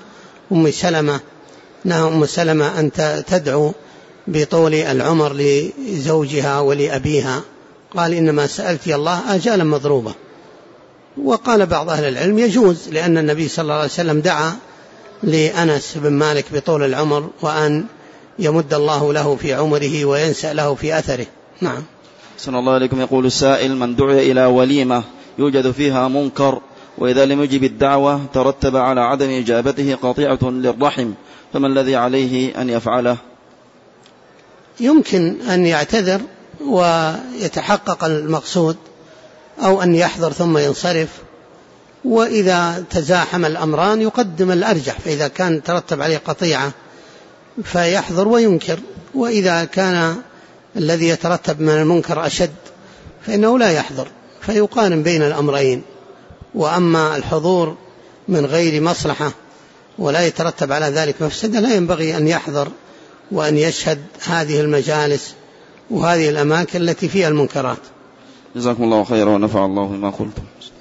Speaker 1: أم سلمة أن تدعو بطول العمر لزوجها ولأبيها، قال إنما سألت الله آجالا مضروبة. وقال بعض أهل العلم يجوز، لأن النبي صلى الله عليه وسلم دعا لأنس بن مالك بطول العمر وأن يمد الله له في عمره وينسأ له في أثره. نعم.
Speaker 2: صلى الله عليكم. يقول السائل: من دعي إلى وليمة يوجد فيها منكر، وإذا لم يجب الدعوة ترتب على عدم إجابته قطيعة للرحم، فما الذي عليه أن يفعله؟
Speaker 1: يمكن أن يعتذر ويتحقق المقصود، أو أن يحضر ثم ينصرف، وإذا تزاحم الأمران يقدم الأرجح، فإذا كان ترتب عليه قطيعة فيحضر وينكر، وإذا كان الذي يترتب من المنكر أشد فإنه لا يحضر، فيقارن بين الأمرين. وأما الحضور من غير مصلحة ولا يترتب على ذلك مفسدة لا ينبغي أن يحضر وأن يشهد هذه المجالس وهذه الأماكن التي فيها المنكرات.
Speaker 2: جزاكم الله خيرا ونفع الله بما قلتم.